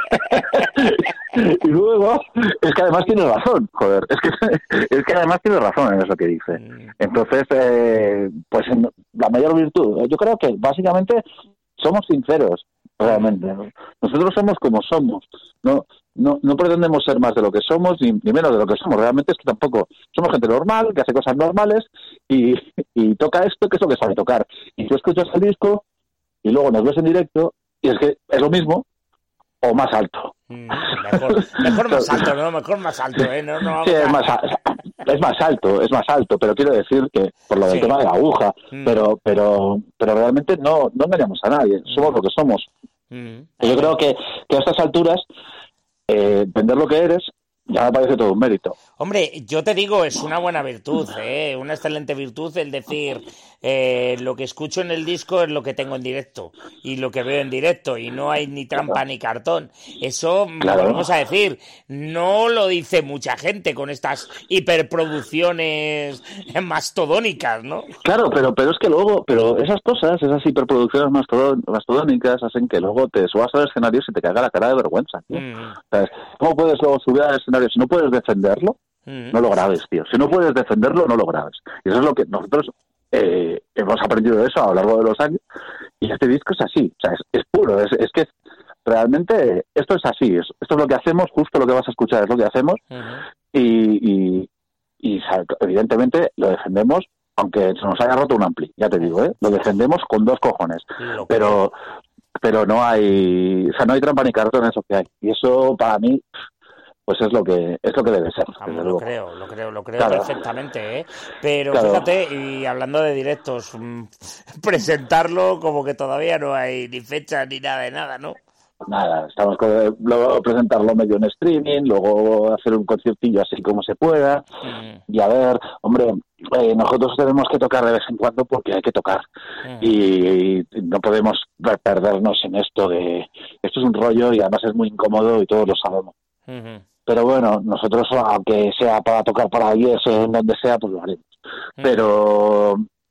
Y luego, es que además tiene razón, joder, es que, es que además tiene razón en eso que dice. Entonces, eh, pues en la mayor virtud, yo creo que básicamente somos sinceros, realmente. Nosotros somos como somos, no no no pretendemos ser más de lo que somos ni, ni menos de lo que somos. Realmente es que tampoco somos gente normal, que hace cosas normales y, y toca esto, que es lo que sabe tocar. Y tú escuchas el disco y luego nos ves en directo y es que es lo mismo o más alto. Mm, mejor, mejor más alto, ¿no? Mejor más alto, ¿eh? No, no vamos Sí, es a- más, a- es más alto, es más alto, pero quiero decir que por lo del Sí. tema de la aguja, Mm. pero pero pero realmente no no engañamos a nadie, somos lo que somos. Mm. Y yo creo que, que a estas alturas eh, vender lo que eres ya me parece todo un mérito. Hombre, yo te digo, es una buena virtud, ¿eh? Una excelente virtud el decir eh, lo que escucho en el disco es lo que tengo en directo y lo que veo en directo y no hay ni trampa ni cartón. Eso, Claro. volvemos a decir, no lo dice mucha gente con estas hiperproducciones mastodónicas, ¿no? Claro, pero pero es que luego, pero esas cosas, esas hiperproducciones mastodón- mastodónicas hacen que luego te subas al escenario y se te caiga la cara de vergüenza, tío. Mm, ¿Sabes? ¿Cómo puedes luego subir al escenario si no puedes defenderlo? mm. No lo grabes, tío. Si no puedes defenderlo, no lo grabes. Y eso es lo que nosotros eh, hemos aprendido de eso a lo largo de los años. Y este disco es así, o sea, es, es puro. Es, es que realmente esto es así. Es, esto es lo que hacemos, justo lo que vas a escuchar es lo que hacemos. Ujú. Y, y, y sa- evidentemente lo defendemos, aunque se nos haya roto un ampli, ya te digo, ¿eh? Lo defendemos con dos cojones. Lo Pero pero no hay, o sea, no hay trampa ni cartón en eso que hay. Y eso para mí pues es lo que es lo que debe ser. Vamos, desde lo luego. creo, lo creo, lo creo Claro. perfectamente, ¿eh? Pero Claro. fíjate, y hablando de directos, mm, presentarlo como que todavía no hay ni fecha ni nada de nada, ¿no? Nada, estamos con luego presentarlo medio en streaming, luego hacer un conciertillo así como se pueda. Mm, Y a ver, hombre, eh, nosotros tenemos que tocar de vez en cuando porque hay que tocar. mm. Y, y no podemos per- perdernos en esto de... Esto es un rollo y además es muy incómodo y todos lo sabemos. Ujú. Pero bueno, nosotros, aunque sea para tocar para alguien, en donde sea, pues lo haremos. Mm. Pero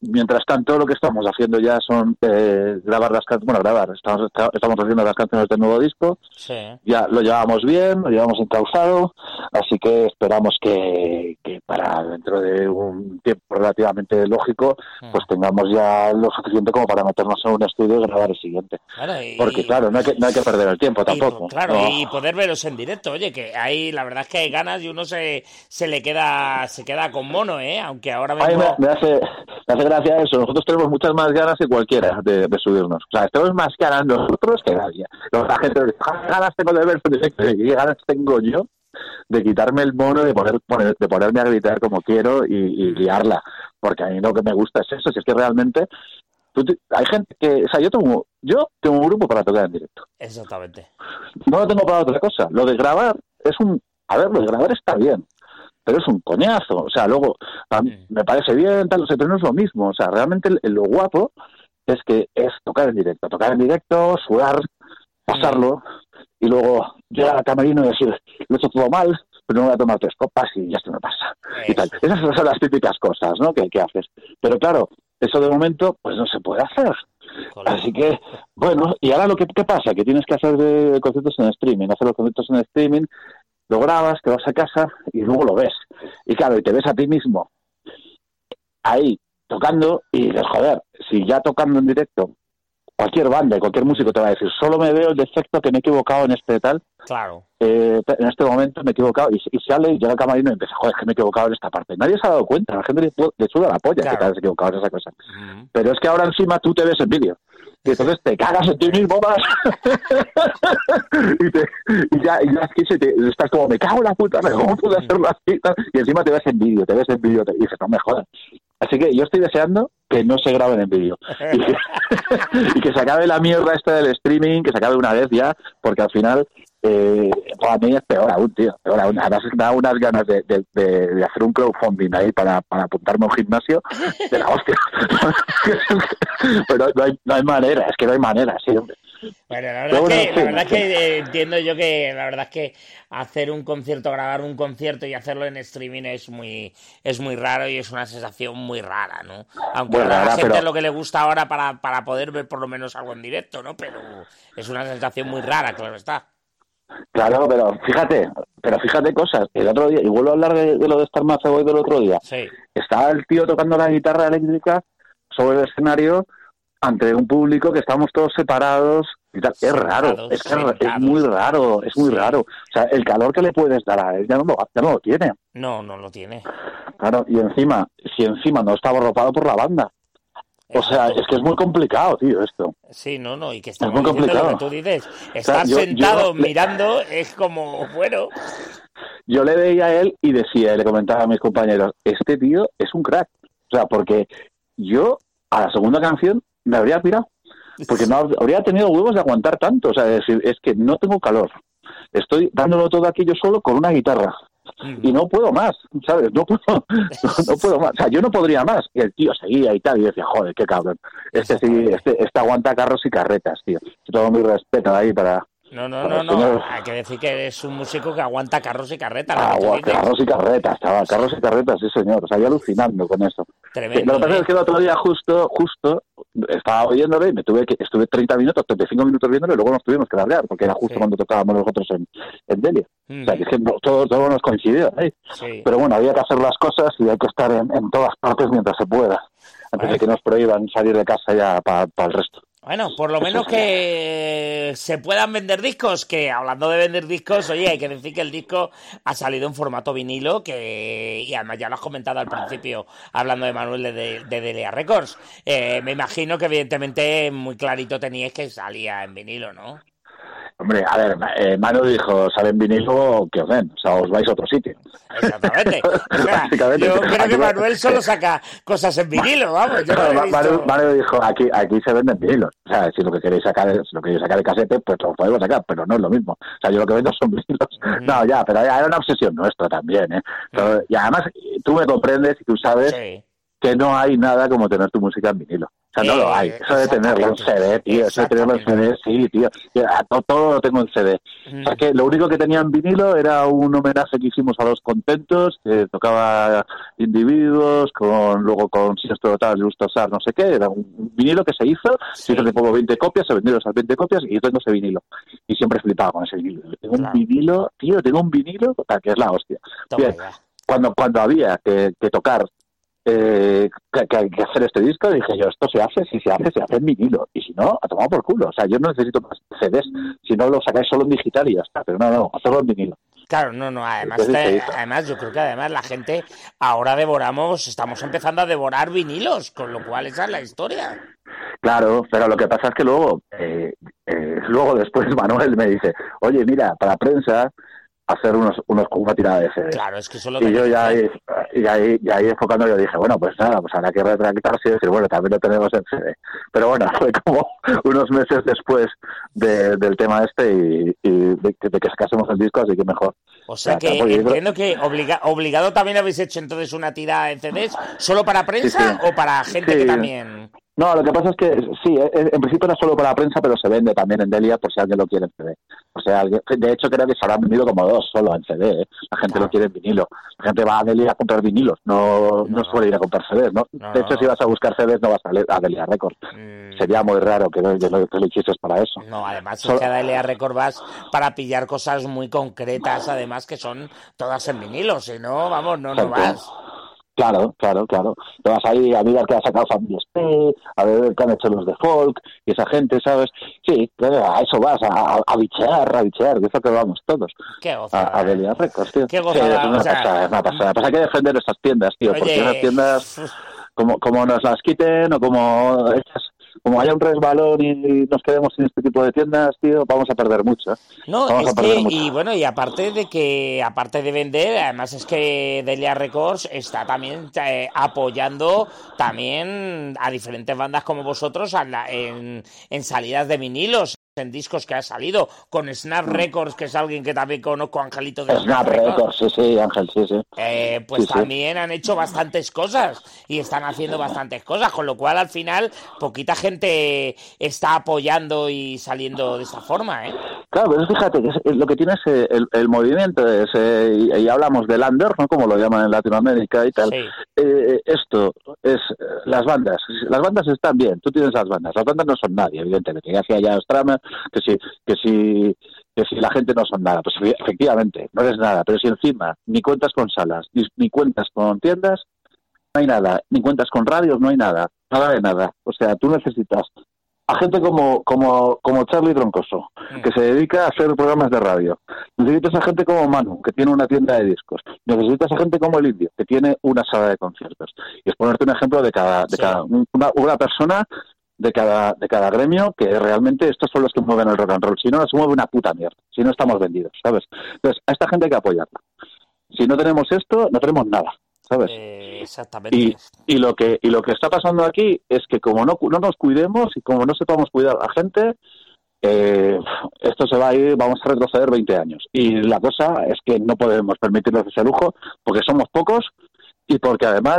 mientras tanto lo que estamos haciendo ya son eh, grabar las canciones, bueno, grabar, estamos, estamos haciendo las canciones del nuevo disco, sí. Ya lo llevamos bien, lo llevamos encauzado, así que esperamos que, que para dentro de un tiempo relativamente lógico, pues tengamos ya lo suficiente como para meternos en un estudio y grabar el siguiente. Claro, y, porque claro, no hay que, no hay que perder el tiempo tampoco. Y, claro, no. y poder veros en directo, oye, que ahí la verdad es que hay ganas y uno se, se le queda se queda con mono, ¿eh? Aunque ahora mismo... Ay, me, me, hace, me hace gracia eso, nosotros tenemos muchas más ganas que cualquiera de, de subirnos. O sea, tenemos más ganas nosotros que nadie. La gente dice, ganas tengo de ver, ¿qué ganas tengo yo de quitarme el mono, de poner, poner de ponerme a gritar como quiero y, y liarla? Porque a mí lo que me gusta es eso, si es que realmente tú te, hay gente que, o sea, yo tengo yo tengo un grupo para tocar en directo. Exactamente. No lo tengo para otra cosa. Lo de grabar es un, a ver, lo de grabar está bien, pero es un coñazo. O sea, luego a mí, me parece bien, tal, o sea, pero no es lo mismo. O sea, realmente lo guapo es que es tocar en directo, tocar en directo, sudar, pasarlo, y luego llegar al camerino y decir, lo he hecho todo mal, pero no voy a tomar tres copas y ya se me pasa. Y tal. Esas son las típicas cosas, ¿no?, que, que haces. Pero claro, eso de momento, pues no se puede hacer. Así que, bueno, y ahora lo que ¿qué pasa? Que tienes que hacer de conciertos en streaming, hacer los conciertos en streaming, lo grabas, te vas a casa y luego lo ves. Y claro, y te ves a ti mismo ahí tocando y dices, joder, si ya tocando en directo, cualquier banda, cualquier músico te va a decir, solo me veo el defecto que me he equivocado en este tal, claro, eh, en este momento me he equivocado, y, y sale, y llega al camarino y empieza, joder, es que me he equivocado en esta parte. Nadie se ha dado cuenta, la gente le, le suda la polla, claro, que te has equivocado en esa cosa. Uh-huh. Pero es que ahora encima tú te ves en vídeo, y entonces te cagas en ti mismo más, y, te, y ya, y ya es que se te, estás como, me cago en la puta, ¿cómo puedo hacerlo así? Y encima te ves en vídeo, te ves en vídeo, y dices, no me jodas. Así que yo estoy deseando que no se graben en vídeo y que, y que se acabe la mierda esta del streaming, que se acabe una vez ya, porque al final eh, para mí es peor aún, tío, peor aún. Además me da unas ganas de, de, de, de hacer un crowdfunding ahí para, para apuntarme a un gimnasio de la hostia. Pero no hay, no hay manera, es que no hay manera, sí, hombre. Bueno, la verdad, bueno, es que, sí, la verdad sí. es que eh, entiendo yo que la verdad es que hacer un concierto, grabar un concierto y hacerlo en streaming es muy es muy raro y es una sensación muy rara, ¿no? Aunque bueno, a la gente pero... es lo que le gusta ahora para, para poder ver por lo menos algo en directo, ¿no? Pero es una sensación muy rara, claro está. Claro, pero fíjate, pero fíjate cosas. El otro día, y vuelvo a hablar de, de lo de Star Massive del otro día. Sí. Estaba el tío tocando la guitarra eléctrica sobre el escenario ante un público que estamos todos separados y tal. Es raro, es, que es muy raro, es muy sí. raro. O sea, el calor que le puedes dar a él ya no lo, ya no lo tiene. No, no lo tiene. Claro, y encima, si encima no estaba arropado por la banda. O sea, es que es muy complicado, tío, esto. Sí, no, no, y que estamos es muy complicado. Lo que tú dices, estar o sea, yo, sentado yo, mirando le... es como, bueno... Yo le veía a él y decía, le comentaba a mis compañeros, este tío es un crack. O sea, porque yo a la segunda canción me habría pirado. Porque no habría tenido huevos de aguantar tanto. O sea, es decir, es que no tengo calor. Estoy dándolo todo aquí yo solo con una guitarra. Y no puedo más, ¿sabes? No puedo, no, no puedo más. O sea, yo no podría más. Y el tío seguía y tal, y decía, joder, qué cabrón. Este sí, este, este aguanta carros y carretas, tío. Todo mi respeto ahí para... No, no, no, no. Señor. Hay que decir que es un músico que aguanta carros y carretas. Ah, carros y carretas, chaval, carros y carretas, sí señor. O sea, yo alucinando con eso. Tremendo. Lo que pasa ¿eh? es que el otro día justo, justo, estaba oyéndole y me tuve que, estuve treinta minutos, treinta y cinco minutos viéndole y luego nos tuvimos que largar, porque era justo sí. cuando tocábamos nosotros en, en Delia. Mm-hmm. O sea, que, es que todo, todo nos coincidió ahí. Sí. Pero bueno, había que hacer las cosas y hay que estar en, en todas partes mientras se pueda, antes vale. de que nos prohíban salir de casa ya para pa el resto. Bueno, por lo menos que se puedan vender discos, que hablando de vender discos, oye, hay que decir que el disco ha salido en formato vinilo, que y además ya lo has comentado al principio, hablando de Manuel de, de, de Delia Records. Eh, me imagino que evidentemente muy clarito teníais que salía en vinilo, ¿no? Hombre, a ver, eh, Manu dijo, sale en vinilo, que os den, o sea, os vais a otro sitio. Exactamente. O sea, yo creo que Manuel solo saca cosas en vinilo, vamos. Yo no, no Manu, Manu dijo, aquí aquí se venden vinilos. O sea, si lo que queréis sacar si lo queréis sacar de casete, pues lo podemos sacar, pero no es lo mismo. O sea, yo lo que vendo son vinilos. Mm. No, ya, pero era una obsesión nuestra también, ¿eh? Pero, mm. Y además, tú me comprendes y tú sabes sí. que no hay nada como tener tu música en vinilo. O sea, no eh, lo hay. Eso de tenerlo en C D, tío. Eso de tenerlo en C D, sí, tío. Todo, todo lo tengo en C D. Mm. O sea, que lo único que tenía en vinilo era un homenaje que hicimos a Los Contentos, que tocaba Individuos, con luego con Siniestro Total, Justo Sar, no sé qué. Era un vinilo que se hizo, sí. Se hizo de como veinte copias, se vendieron esas veinte copias y yo tengo ese vinilo. Y siempre flipaba con ese vinilo. Tengo claro. un vinilo, tío, tengo un vinilo que es la hostia. Bien, cuando, cuando había que, que tocar Eh, que, que hay que hacer este disco, dije yo, esto se hace, si se hace, se hace en vinilo, y si no, a tomar por culo. O sea, yo no necesito más C Ds, si no lo sacáis solo en digital y ya está, pero no, no, hacerlo en vinilo. Claro, no, no, además, te, además yo creo que además la gente ahora devoramos, estamos empezando a devorar vinilos, con lo cual esa es la historia. Claro, pero lo que pasa es que luego, eh, eh, luego después Manuel me dice, oye, mira, para prensa, hacer unos, unos con una tirada de C D. Claro, es que solo y yo ya ahí, y ahí, y ahí enfocando yo dije, bueno, pues nada, pues habrá que retractarse y decir, bueno, también lo tenemos en C D. Pero bueno, fue como unos meses después de, del tema este y, y de, de que sacásemos el disco, así que mejor. O sea, o sea que entiendo que obliga, obligado también habéis hecho entonces una tirada en C Ds, ¿solo para prensa sí, sí. o para gente sí. que también...? No, lo que pasa es que sí, en principio era solo para la prensa, pero se vende también en Delia por si alguien lo quiere en C D. O sea, de hecho creo que se habrán vendido como dos solo en C D, ¿eh? La gente claro. lo quiere en vinilo. La gente va a Delia a comprar vinilos, no, no, no suele ir a comprar C Ds, ¿no? no de hecho, no. si vas a buscar C Ds no vas a, a Delia Records. Mm. Sería muy raro que, que, lo, que lo hicieses para eso. No, además solo... es que a Delia Records vas para pillar cosas muy concretas, además que son todas en vinilo, si no, vamos, no, no vas. Claro, claro, claro. Te vas ahí a mirar que ha sacado Family Stay, a ver qué han hecho los de folk y esa gente, ¿sabes? Sí, a eso vas, a, a, a bichear, a bichear, que es lo que vamos todos. Qué gozada. A, a Delia Records, tío. Qué gozada. Sí, es una o sea... pasada, es una pasada. Pues hay que defender esas tiendas, tío, Oye... porque esas tiendas, como, como nos las quiten o como estas... Como haya un resbalón y nos quedemos sin este tipo de tiendas, tío, vamos a perder mucho. No, vamos es a perder que, mucho. y bueno, y aparte de que, aparte de vender, además es que Delia Records está también eh, apoyando también a diferentes bandas como vosotros en, la, en, en salidas de vinilos, en discos que ha salido, con Snap Records, que es alguien que también conozco, Angelito de Snap, Snap Records. Records, sí, sí, Ángel, sí, sí. Eh, pues sí, también sí. han hecho bastantes cosas y están haciendo bastantes cosas, con lo cual al final poquita gente está apoyando y saliendo de esta forma, ¿eh? Claro, pero fíjate, que es, lo que tiene es el, el movimiento, es, eh, y, y hablamos del under, ¿no? Como lo llaman en Latinoamérica y tal. Sí. Eh, esto es las bandas. Las bandas están bien, tú tienes las bandas. Las bandas no son nadie, evidentemente. Ya hacía ya Stramer, que si, que si, que si la gente no son nada. Pues efectivamente, no eres nada. Pero si encima ni cuentas con salas, ni, ni cuentas con tiendas, no hay nada. Ni cuentas con radios, no hay nada. Nada de nada. O sea, tú necesitas a gente como como como Charlie Troncoso, que se dedica a hacer programas de radio. Necesitas a gente como Manu, que tiene una tienda de discos. Necesitas a gente como el Indio, que tiene una sala de conciertos. Y es ponerte un ejemplo de cada de sí. cada una, una persona de cada de cada gremio, que realmente estos son los que mueven el rock and roll. Si no, se mueve una puta mierda. Si no, estamos vendidos, ¿sabes? Entonces, a esta gente hay que apoyarla. Si no tenemos esto, no tenemos nada, ¿sabes? Eh, exactamente. Y, y lo que y lo que está pasando aquí es que como no no nos cuidemos y como no sepamos cuidar a la gente, eh, esto se va a ir, vamos a retroceder veinte años. Y la cosa es que no podemos permitirnos ese lujo porque somos pocos y porque además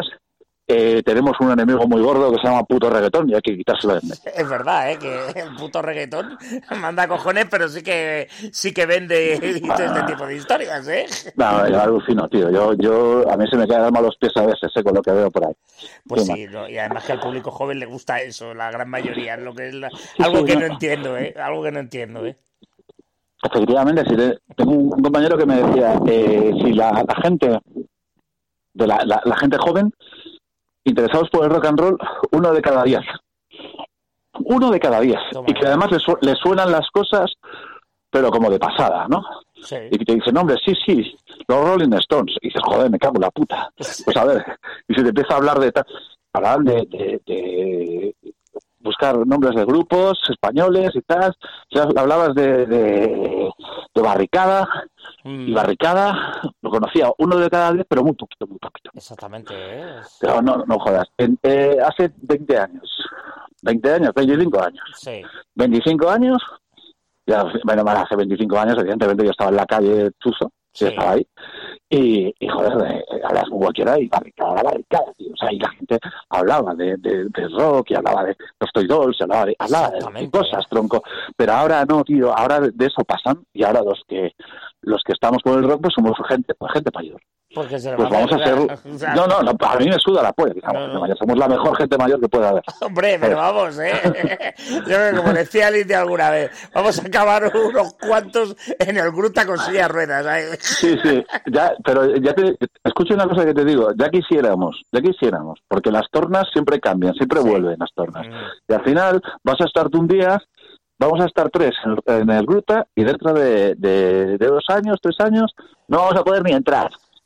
eh, tenemos un enemigo muy gordo que se llama puto reggaetón y hay que quitárselo de en medio. Es verdad, ¿eh? Que el puto reggaetón manda cojones, pero sí que sí que vende este tipo de historias, ¿eh? No, yo alucino, tío. Yo, yo, a mí se me quedan mal los pies a veces, ¿eh? Con lo que veo por ahí. Pues sí, no, y además que al público joven le gusta eso, la gran mayoría, es lo que es la, sí, algo sí, que no. no entiendo, ¿eh? Algo que no entiendo, ¿eh? Efectivamente, si te, tengo un compañero que me decía, eh, si la, la gente, de la, la, la gente joven, interesados por el rock and roll, uno de cada diez. Uno de cada diez. Toma y que además le, su- le suenan las cosas, pero como de pasada, ¿no? Sí. Y que te dicen, hombre, sí, sí, los Rolling Stones. Y dices, joder, me cago en la puta. Sí. Pues a ver, y si te empieza a hablar de... Ta- hablar de, de, de buscar nombres de grupos españoles y tal. Ya hablabas de, de, de Barricada, mm. y Barricada lo conocía uno de cada diez, pero muy poquito, muy poquito. Exactamente. ¿eh? Pero no, no jodas. En, eh, hace veinte años, veinte años, veinticinco años. Sí. veinticinco años, ya, bueno, hace veinticinco años, evidentemente yo estaba en la calle Chuso, sí. Estaba ahí. Y, y joder, hablas con cualquiera y barricada, barricada, tío. O sea, y la gente hablaba de, de, de rock y hablaba de los Toy Dolls, hablaba de, hablaba de cosas, tronco. Pero ahora no, tío, ahora de eso pasan y ahora los que los que estamos con el rock pues somos gente, pues gente mayor. Porque se pues vamos a hacer... O sea, no, no, no, a mí me suda la polla. No, no. No, somos la mejor gente mayor que pueda haber. Hombre, pero vamos, ¿eh? Yo, como decía Alicia alguna vez, vamos a acabar unos cuantos en el Gruta con sillas ruedas, ¿sabes? Sí, sí, ya, pero ya te... Escucha una cosa que te digo, ya quisiéramos, ya quisiéramos, porque las tornas siempre cambian, siempre sí. vuelven las tornas. Mm. Y al final vas a estar tú un día... Vamos a estar tres en, en el Gruta y dentro de, de, de dos años, tres años, no vamos a poder ni entrar.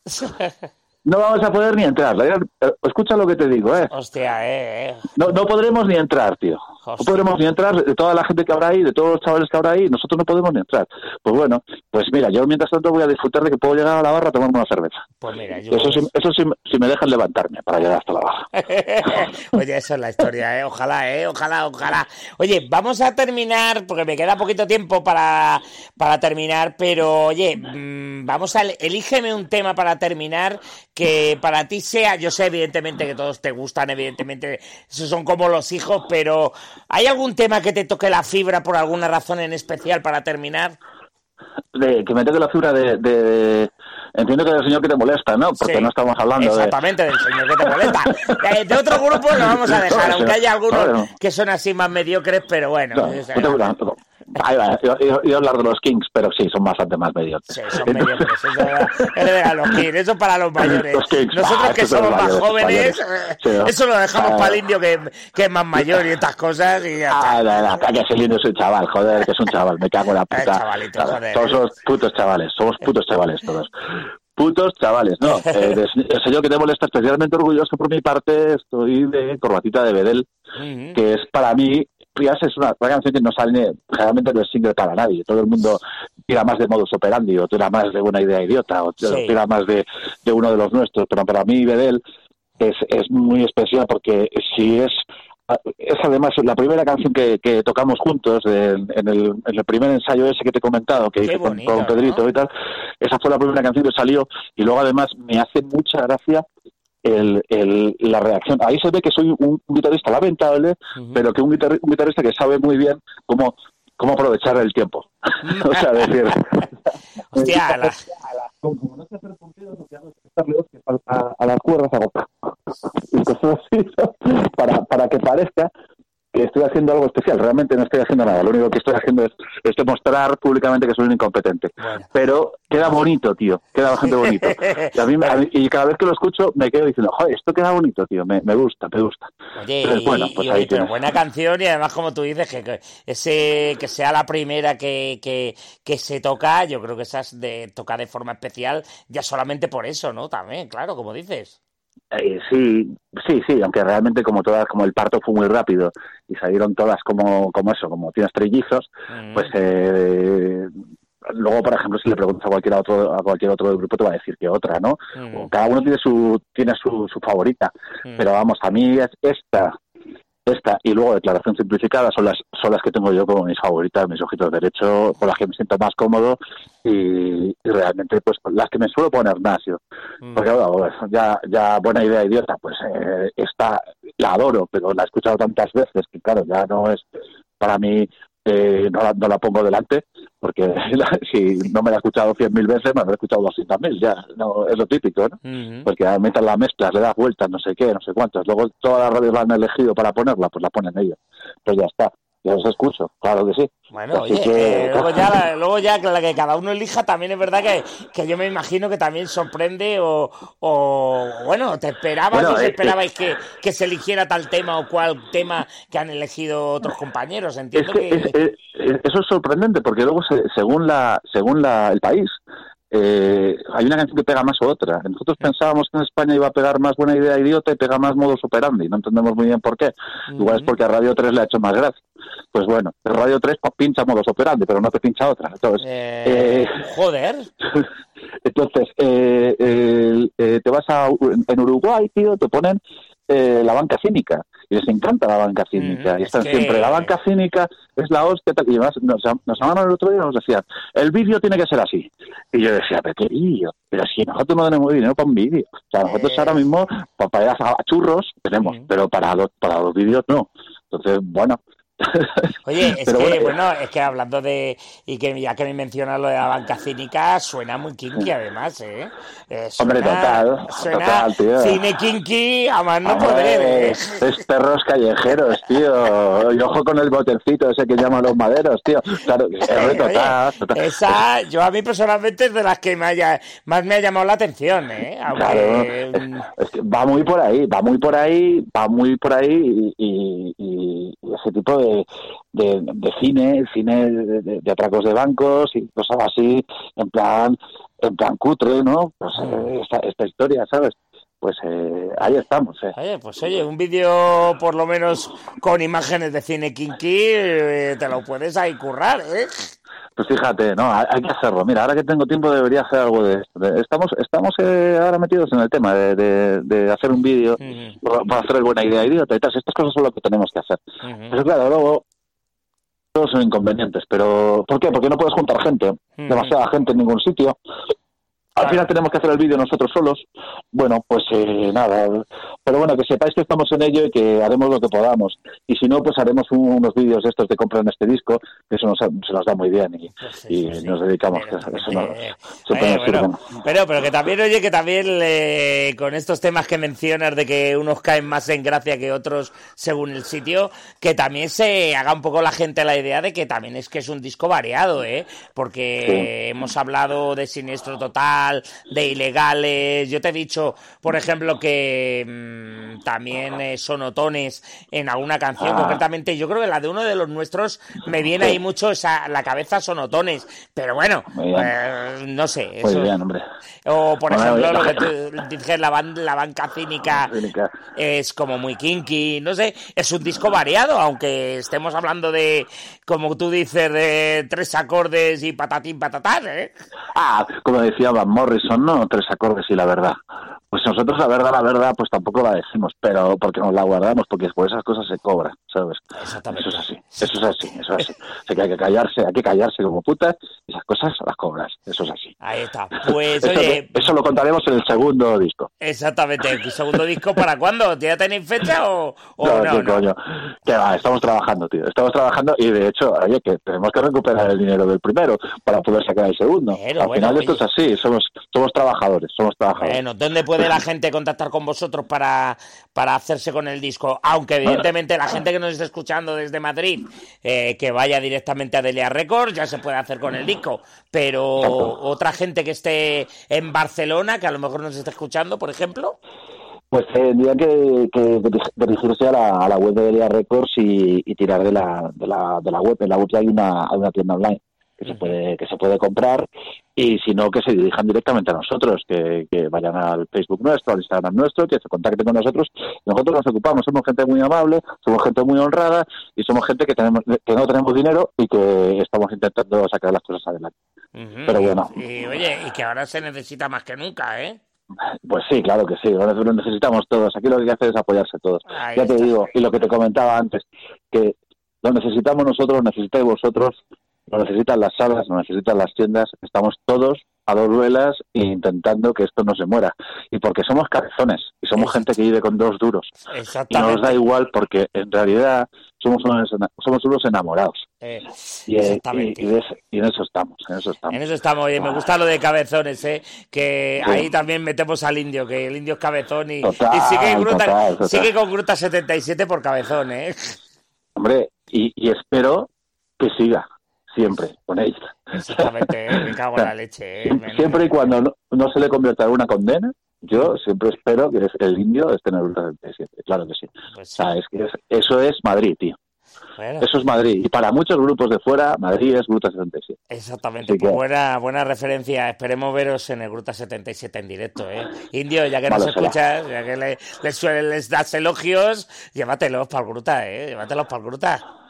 No vamos a poder ni entrar. Escucha lo que te digo, ¿eh? Hostia, eh. eh. No, no podremos ni entrar, tío. Hostia. No podremos ni entrar, de toda la gente que habrá ahí, de todos los chavales que habrá ahí, nosotros no podemos ni entrar. Pues bueno, pues mira, yo mientras tanto voy a disfrutar de que puedo llegar a la barra a tomarme una cerveza. Pues mira, yo... Eso, sí, eso sí, sí me dejan levantarme para llegar hasta la barra. Oye, eso es la historia, ¿eh? Ojalá, ¿eh? Ojalá, ojalá. Oye, vamos a terminar, porque me queda poquito tiempo para, para terminar, pero oye, mmm, vamos a... Elígeme un tema para terminar que para ti sea... Yo sé, evidentemente, que todos te gustan, evidentemente, esos son como los hijos, pero... ¿Hay algún tema que te toque la fibra por alguna razón en especial para terminar? De, que me toque la fibra de, de... Entiendo que del señor que te molesta, ¿no? Porque sí, no estamos hablando exactamente, de... Exactamente, del señor que te molesta. De otro grupo lo vamos a dejar, aunque haya algunos no, no. que son así más mediocres, pero bueno. No, es, no, no, no. Ahí va, yo, yo, yo hablar de los Kings, pero sí, son bastante más mediocres. Sí, son mediocres, eso es de verdad, los Kings, eso para los mayores. Los Kings, nosotros ah, que somos más mayores, jóvenes, sí, eso lo dejamos ah, para el indio que, que es más mayor y estas cosas y ya está. Ah, no, no, que es el indio, es un chaval, joder, que es un chaval, me cago en la puta. El chavalito, joder. Todos somos putos chavales, somos putos chavales todos. Putos chavales, no. Eh, el señor que te molesta, especialmente orgulloso por mi parte, estoy de Corbatita de Bedel, uh-huh. que es para mí... Es una, una canción que no sale, generalmente no es single para nadie. Todo el mundo tira más de Modus Operandi, o tira más de Una idea idiota, o tira, sí. tira más de, de uno de los nuestros. Pero para mí, Bedel es, es muy especial porque si es... Es además la primera canción que, que tocamos juntos en, en, el, en el primer ensayo ese que te he comentado, que Qué hice bonito, con, con Pedrito, ¿no? Y tal. Esa fue la primera canción que salió y luego además me hace mucha gracia El, el, la reacción. Ahí se ve que soy un, un guitarrista lamentable, uh-huh. pero que un, guitarri- un guitarrista que sabe muy bien cómo, cómo aprovechar el tiempo. O sea, decir... Hostia, la... Como no sé hacer punteos, lo que hago es prestarle hostias a, a las cuerdas a boca. Y cosas así, para, para que parezca que estoy haciendo algo especial. Realmente no estoy haciendo nada. Lo único que estoy haciendo es, es demostrar públicamente que soy un incompetente. Bueno. Pero queda bonito, tío. Queda bastante bonito. Y, a mí, a mí, y cada vez que lo escucho me quedo diciendo, joder, esto queda bonito, tío. Me, me gusta, me gusta. Oye, Entonces, y, bueno, pues y, ahí pero buena canción y además, como tú dices, que, que ese que sea la primera que, que, que se toca, yo creo que esa es de tocar de forma especial ya solamente por eso, ¿no? También, claro, como dices. Eh, sí, sí, sí, aunque realmente como todas, como el parto fue muy rápido y salieron todas como, como eso, como tienes trillizos, mm. pues eh, luego, por ejemplo, si le preguntas a cualquier otro, a cualquier otro del grupo te va a decir que otra, ¿no? Mm. Cada uno tiene su, tiene su, su favorita, mm. pero vamos, a mí es esta, esta y luego Declaración Simplificada son las, son las que tengo yo como mis favoritas, mis ojitos derechos, con las que me siento más cómodo y, y realmente pues las que me suelo poner más yo. Mm. Porque bueno, ya, ya Buena idea idiota, pues eh, esta la adoro, pero la he escuchado tantas veces que claro, ya no es para mí, eh, no, la, no la pongo delante, porque la, si no me la he escuchado cien mil veces, me la he escuchado doscientas mil, ya, no, es lo típico, ¿no? Mm-hmm. Porque aumentan las mezclas, le das vueltas, no sé qué, no sé cuántas, luego todas las radios la han elegido para ponerla, pues la ponen ellos, pero ya está. Ya los escucho, claro que sí. Bueno, Así oye, que... eh, luego, ya la, luego ya la que cada uno elija, también es verdad que, que yo me imagino que también sorprende o, o bueno, ¿te esperabas bueno, o te esperabais eh, que, que se eligiera tal tema o cual tema que han elegido otros compañeros? Entiendo es que, que... Es, es, eso es sorprendente, porque luego se, según la según la el país, Eh, hay una canción que pega más o otra. Nosotros pensábamos que en España iba a pegar más Buena idea idiota y pega más Modus Operandi. No entendemos muy bien por qué. Uh-huh. Igual es porque a Radio tres le ha hecho más gracia. Pues bueno, Radio tres pincha Modus Operandi, pero no te pincha otra. Entonces, eh, eh, joder. Entonces, eh, eh, eh, te vas a en Uruguay, tío, te ponen eh, La Banca Cínica. y les encanta la banca cínica, mm, y están que... siempre, la banca cínica es la hostia, tal, y además nos, nos llamaron el otro día y nos decían, el vídeo tiene que ser así, y yo decía, pero qué vídeo, pero si nosotros no tenemos dinero para un vídeo, o sea, nosotros eh... ahora mismo, para, para ir a churros tenemos, mm. pero para los, para los vídeos no, entonces, bueno. Oye, es Pero que, bueno, bueno, es que hablando de, y que ya que me mencionas lo de la banca cínica, suena muy kinky además, ¿eh? eh suena, Hombre, total, suena total, tío. Cine kinky, a más no poder, ¿eh? Es perros callejeros, tío, y ojo con el botecito ese que llaman los maderos, tío, claro, es Oye, total, total. Esa, yo a mí personalmente es de las que me haya, más me ha llamado la atención, ¿eh? Aunque... Claro, es, es que va muy por ahí, va muy por ahí, va muy por ahí, y, y, y ese tipo de De, de, de cine, cine de, de, de atracos de bancos y cosas así, en plan, en plan cutre, ¿no? Pues eh, esta, esta historia, ¿sabes? Pues eh, ahí estamos, ¿eh? Oye, pues oye, un vídeo por lo menos con imágenes de cine kinky, eh, te lo puedes ahí currar, ¿eh? Pues fíjate, no, hay que hacerlo. Mira, ahora que tengo tiempo debería hacer algo de esto. Estamos estamos eh, ahora metidos en el tema de, de, de hacer un vídeo uh-huh. para hacer buena idea idiota y tal. Estas cosas son lo que tenemos que hacer. Uh-huh. Pero claro, luego todos son inconvenientes. Pero ¿por qué? Porque no puedes juntar gente, uh-huh. demasiada gente en ningún sitio. Al final tenemos que hacer el vídeo nosotros solos. Bueno, pues eh, nada. Pero bueno, que sepáis que estamos en ello y que haremos lo que podamos. Y si no, pues haremos un, unos vídeos estos de compra en este disco, que eso nos, se nos da muy bien. Y, pues sí, y sí, nos dedicamos a eso. eso nos, eh, eh, bueno, pero, pero que también, oye, que también eh, con estos temas que mencionas de que unos caen más en gracia que otros según el sitio, que también se haga un poco la gente la idea de que también es que es un disco variado, ¿eh? Porque sí. hemos hablado de Siniestro Total, de Ilegales. Yo te he dicho, por ejemplo, que mmm, también eh, sonotones en alguna canción, ah. concretamente yo creo que la de uno de los nuestros me viene sí. ahí mucho esa, la cabeza sonotones, pero bueno, eh, no sé. Muy eso, bien, hombre. O por bueno, ejemplo, lo que tú dices, la, ban- la banca cínica es como muy kinky, no sé, es un disco variado, aunque estemos hablando de, como tú dices, de tres acordes y patatín patatán, ¿eh? Ah, como decía Van Morrison, ¿no? Tres acordes y la verdad. Pues nosotros la verdad, la verdad, pues tampoco la decimos, pero porque nos la guardamos, porque por esas cosas se cobra, ¿sabes? Exactamente. Eso es así, eso es así, eso es así. O sea que hay que callarse, hay que callarse como putas, y esas cosas las cobras, eso es así. Ahí está. Pues eso, oye... Eso lo contaremos en el segundo disco. Exactamente. ¿El segundo disco para cuándo? ¿Ya tenéis fecha o, o no? No, qué no? coño. Que va, estamos trabajando, tío. Estamos trabajando y de hecho, oye, que tenemos que recuperar el dinero del primero para poder sacar el segundo. Pero, Al bueno, final esto oye. es así, somos somos trabajadores, somos trabajadores. Bueno, ¿dónde puede la gente contactar con vosotros para, para hacerse con el disco? Aunque evidentemente la gente que nos está escuchando desde Madrid, eh, que vaya directamente a Delia Records, ya se puede hacer con el disco, pero Exacto. otra gente que esté en Barcelona, que a lo mejor nos está escuchando, por ejemplo... Pues tendría que, que dirigirse a la, a la web de Delia Records y, y tirar de la, de la de la web. En la web ya hay una, hay una tienda online que uh-huh. se puede que se puede comprar, y si no, que se dirijan directamente a nosotros, que, que vayan al Facebook nuestro, al Instagram nuestro, que se contacten con nosotros. Nosotros nos ocupamos, somos gente muy amable, somos gente muy honrada y somos gente que tenemos que no tenemos dinero y que estamos intentando sacar las cosas adelante. Uh-huh. Pero bueno. Y, y oye, y que ahora se necesita más que nunca, ¿eh? Pues sí, claro que sí, lo necesitamos todos. Aquí lo que hay que hacer es apoyarse todos. Ahí ya está. Te digo, y lo que te comentaba antes, que lo necesitamos nosotros, lo necesitáis vosotros, lo necesitan las salas, lo necesitan las tiendas. Estamos todos a dos velas intentando que esto no se muera. Y porque somos cabezones y somos gente que vive con dos duros. Y nos da igual porque en realidad somos unos, somos unos enamorados. Eh, y, exactamente. Y, y, de eso, y en eso estamos, en eso estamos. En eso estamos. Oye, me gusta lo de cabezones, ¿eh? Que sí. Ahí también metemos al indio, que el indio es cabezón y, total, y sigue, gruta, total, total. sigue con Gruta setenta y siete por cabezón, ¿eh? Hombre, y, y espero que siga. Siempre, con ella. Exactamente, ¿eh? Me cago en la leche. ¿eh? Siempre y cuando no, no se le convierta en una condena, yo siempre espero que el indio esté en el Gruta setenta y siete. Claro que sí. Pues sí. O sea, es que es, eso es Madrid, tío. Bueno. Eso es Madrid. Y para muchos grupos de fuera, Madrid es Gruta setenta y siete. Exactamente. Pues que... buena, buena referencia. Esperemos veros en el Gruta setenta y siete en directo, ¿eh? Indio, ya que vale, nos escuchas, será. Ya que le, les, les das elogios, llévatelos para el Gruta, ¿eh? Llévatelos para el Gruta.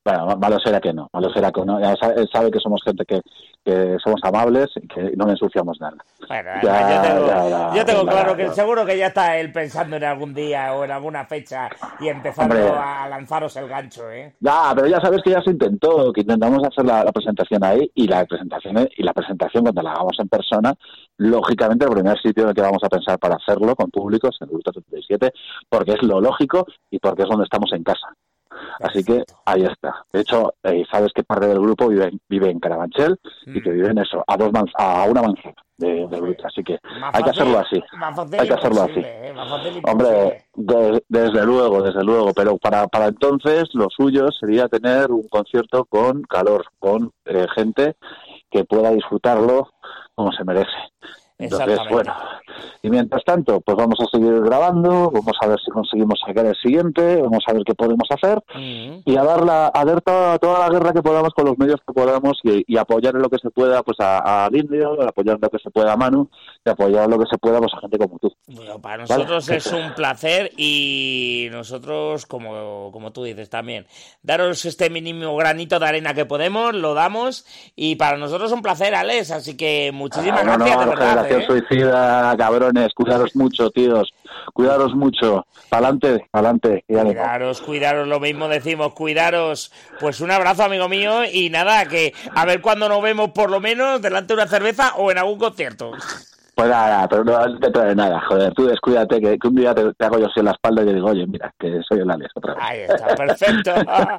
Bueno, malo será que no, malo será que no. Ya sabe, él sabe que somos gente que, que somos amables y que no ensuciamos nada. Bueno, ya, yo tengo, ya, ya, yo tengo ya, claro ya, que ya. seguro que ya está él pensando en algún día o en alguna fecha y empezando Hombre. a lanzaros el gancho, ¿eh? Ya, pero ya sabes que ya se intentó, que intentamos hacer la, la presentación ahí y la presentación y la presentación cuando la hagamos en persona, lógicamente el primer sitio en el que vamos a pensar para hacerlo con público es el Grupo treinta y siete, porque es lo lógico y porque es donde estamos en casa. Así que ahí está. De hecho, eh, sabes que parte del grupo vive, vive en Carabanchel mm. y que vive en eso, a dos manz a una manzana de, de grupo. Así que más hay fácil, que hacerlo así. Hay que hacerlo así. Eh, Hombre, de, desde luego, desde luego. Pero para, para entonces lo suyo sería tener un concierto con calor, con eh, gente que pueda disfrutarlo como se merece. Entonces, bueno, y mientras tanto, pues vamos a seguir grabando, vamos a ver si conseguimos sacar el siguiente, vamos a ver qué podemos hacer uh-huh. y a dar, la, a dar toda, toda la guerra que podamos con los medios que podamos y, y apoyar en lo que se pueda pues a, a Indio, apoyar en lo que se pueda a Manu y apoyar en lo que se pueda pues a gente como tú. Bueno, para nosotros ¿vale? Es un placer y nosotros, como, como tú dices también, daros este mínimo granito de arena que podemos, lo damos y para nosotros es un placer, Alex, así que muchísimas ah, no, gracias, no, de verdad. ¿Eh? Suicida, cabrones, cuidaros mucho, tíos, cuidaros mucho, pa'lante, pa'lante. Cuidaros, cuidaros, lo mismo decimos, cuidaros. Pues un abrazo, amigo mío, y nada, que a ver cuándo nos vemos por lo menos delante de una cerveza o en algún concierto. Pues nada, pero no dentro de nada, joder, tú descuídate, que, que un día te, te hago yo así en la espalda y te digo, oye, mira, que soy el Alex otra vez. Ahí está, perfecto.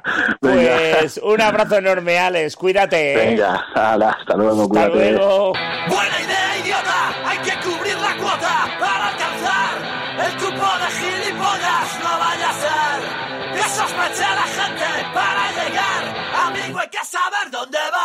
Pues un abrazo enorme, Alex, cuídate. ¿eh? Venga, ala, hasta luego, hasta cuídate. Hasta luego. Buena idea, idiota, hay que cubrir la cuota para alcanzar el cupo de gilipollas, no vaya a ser que sospeche a la gente para llegar, amigo, hay que saber dónde va.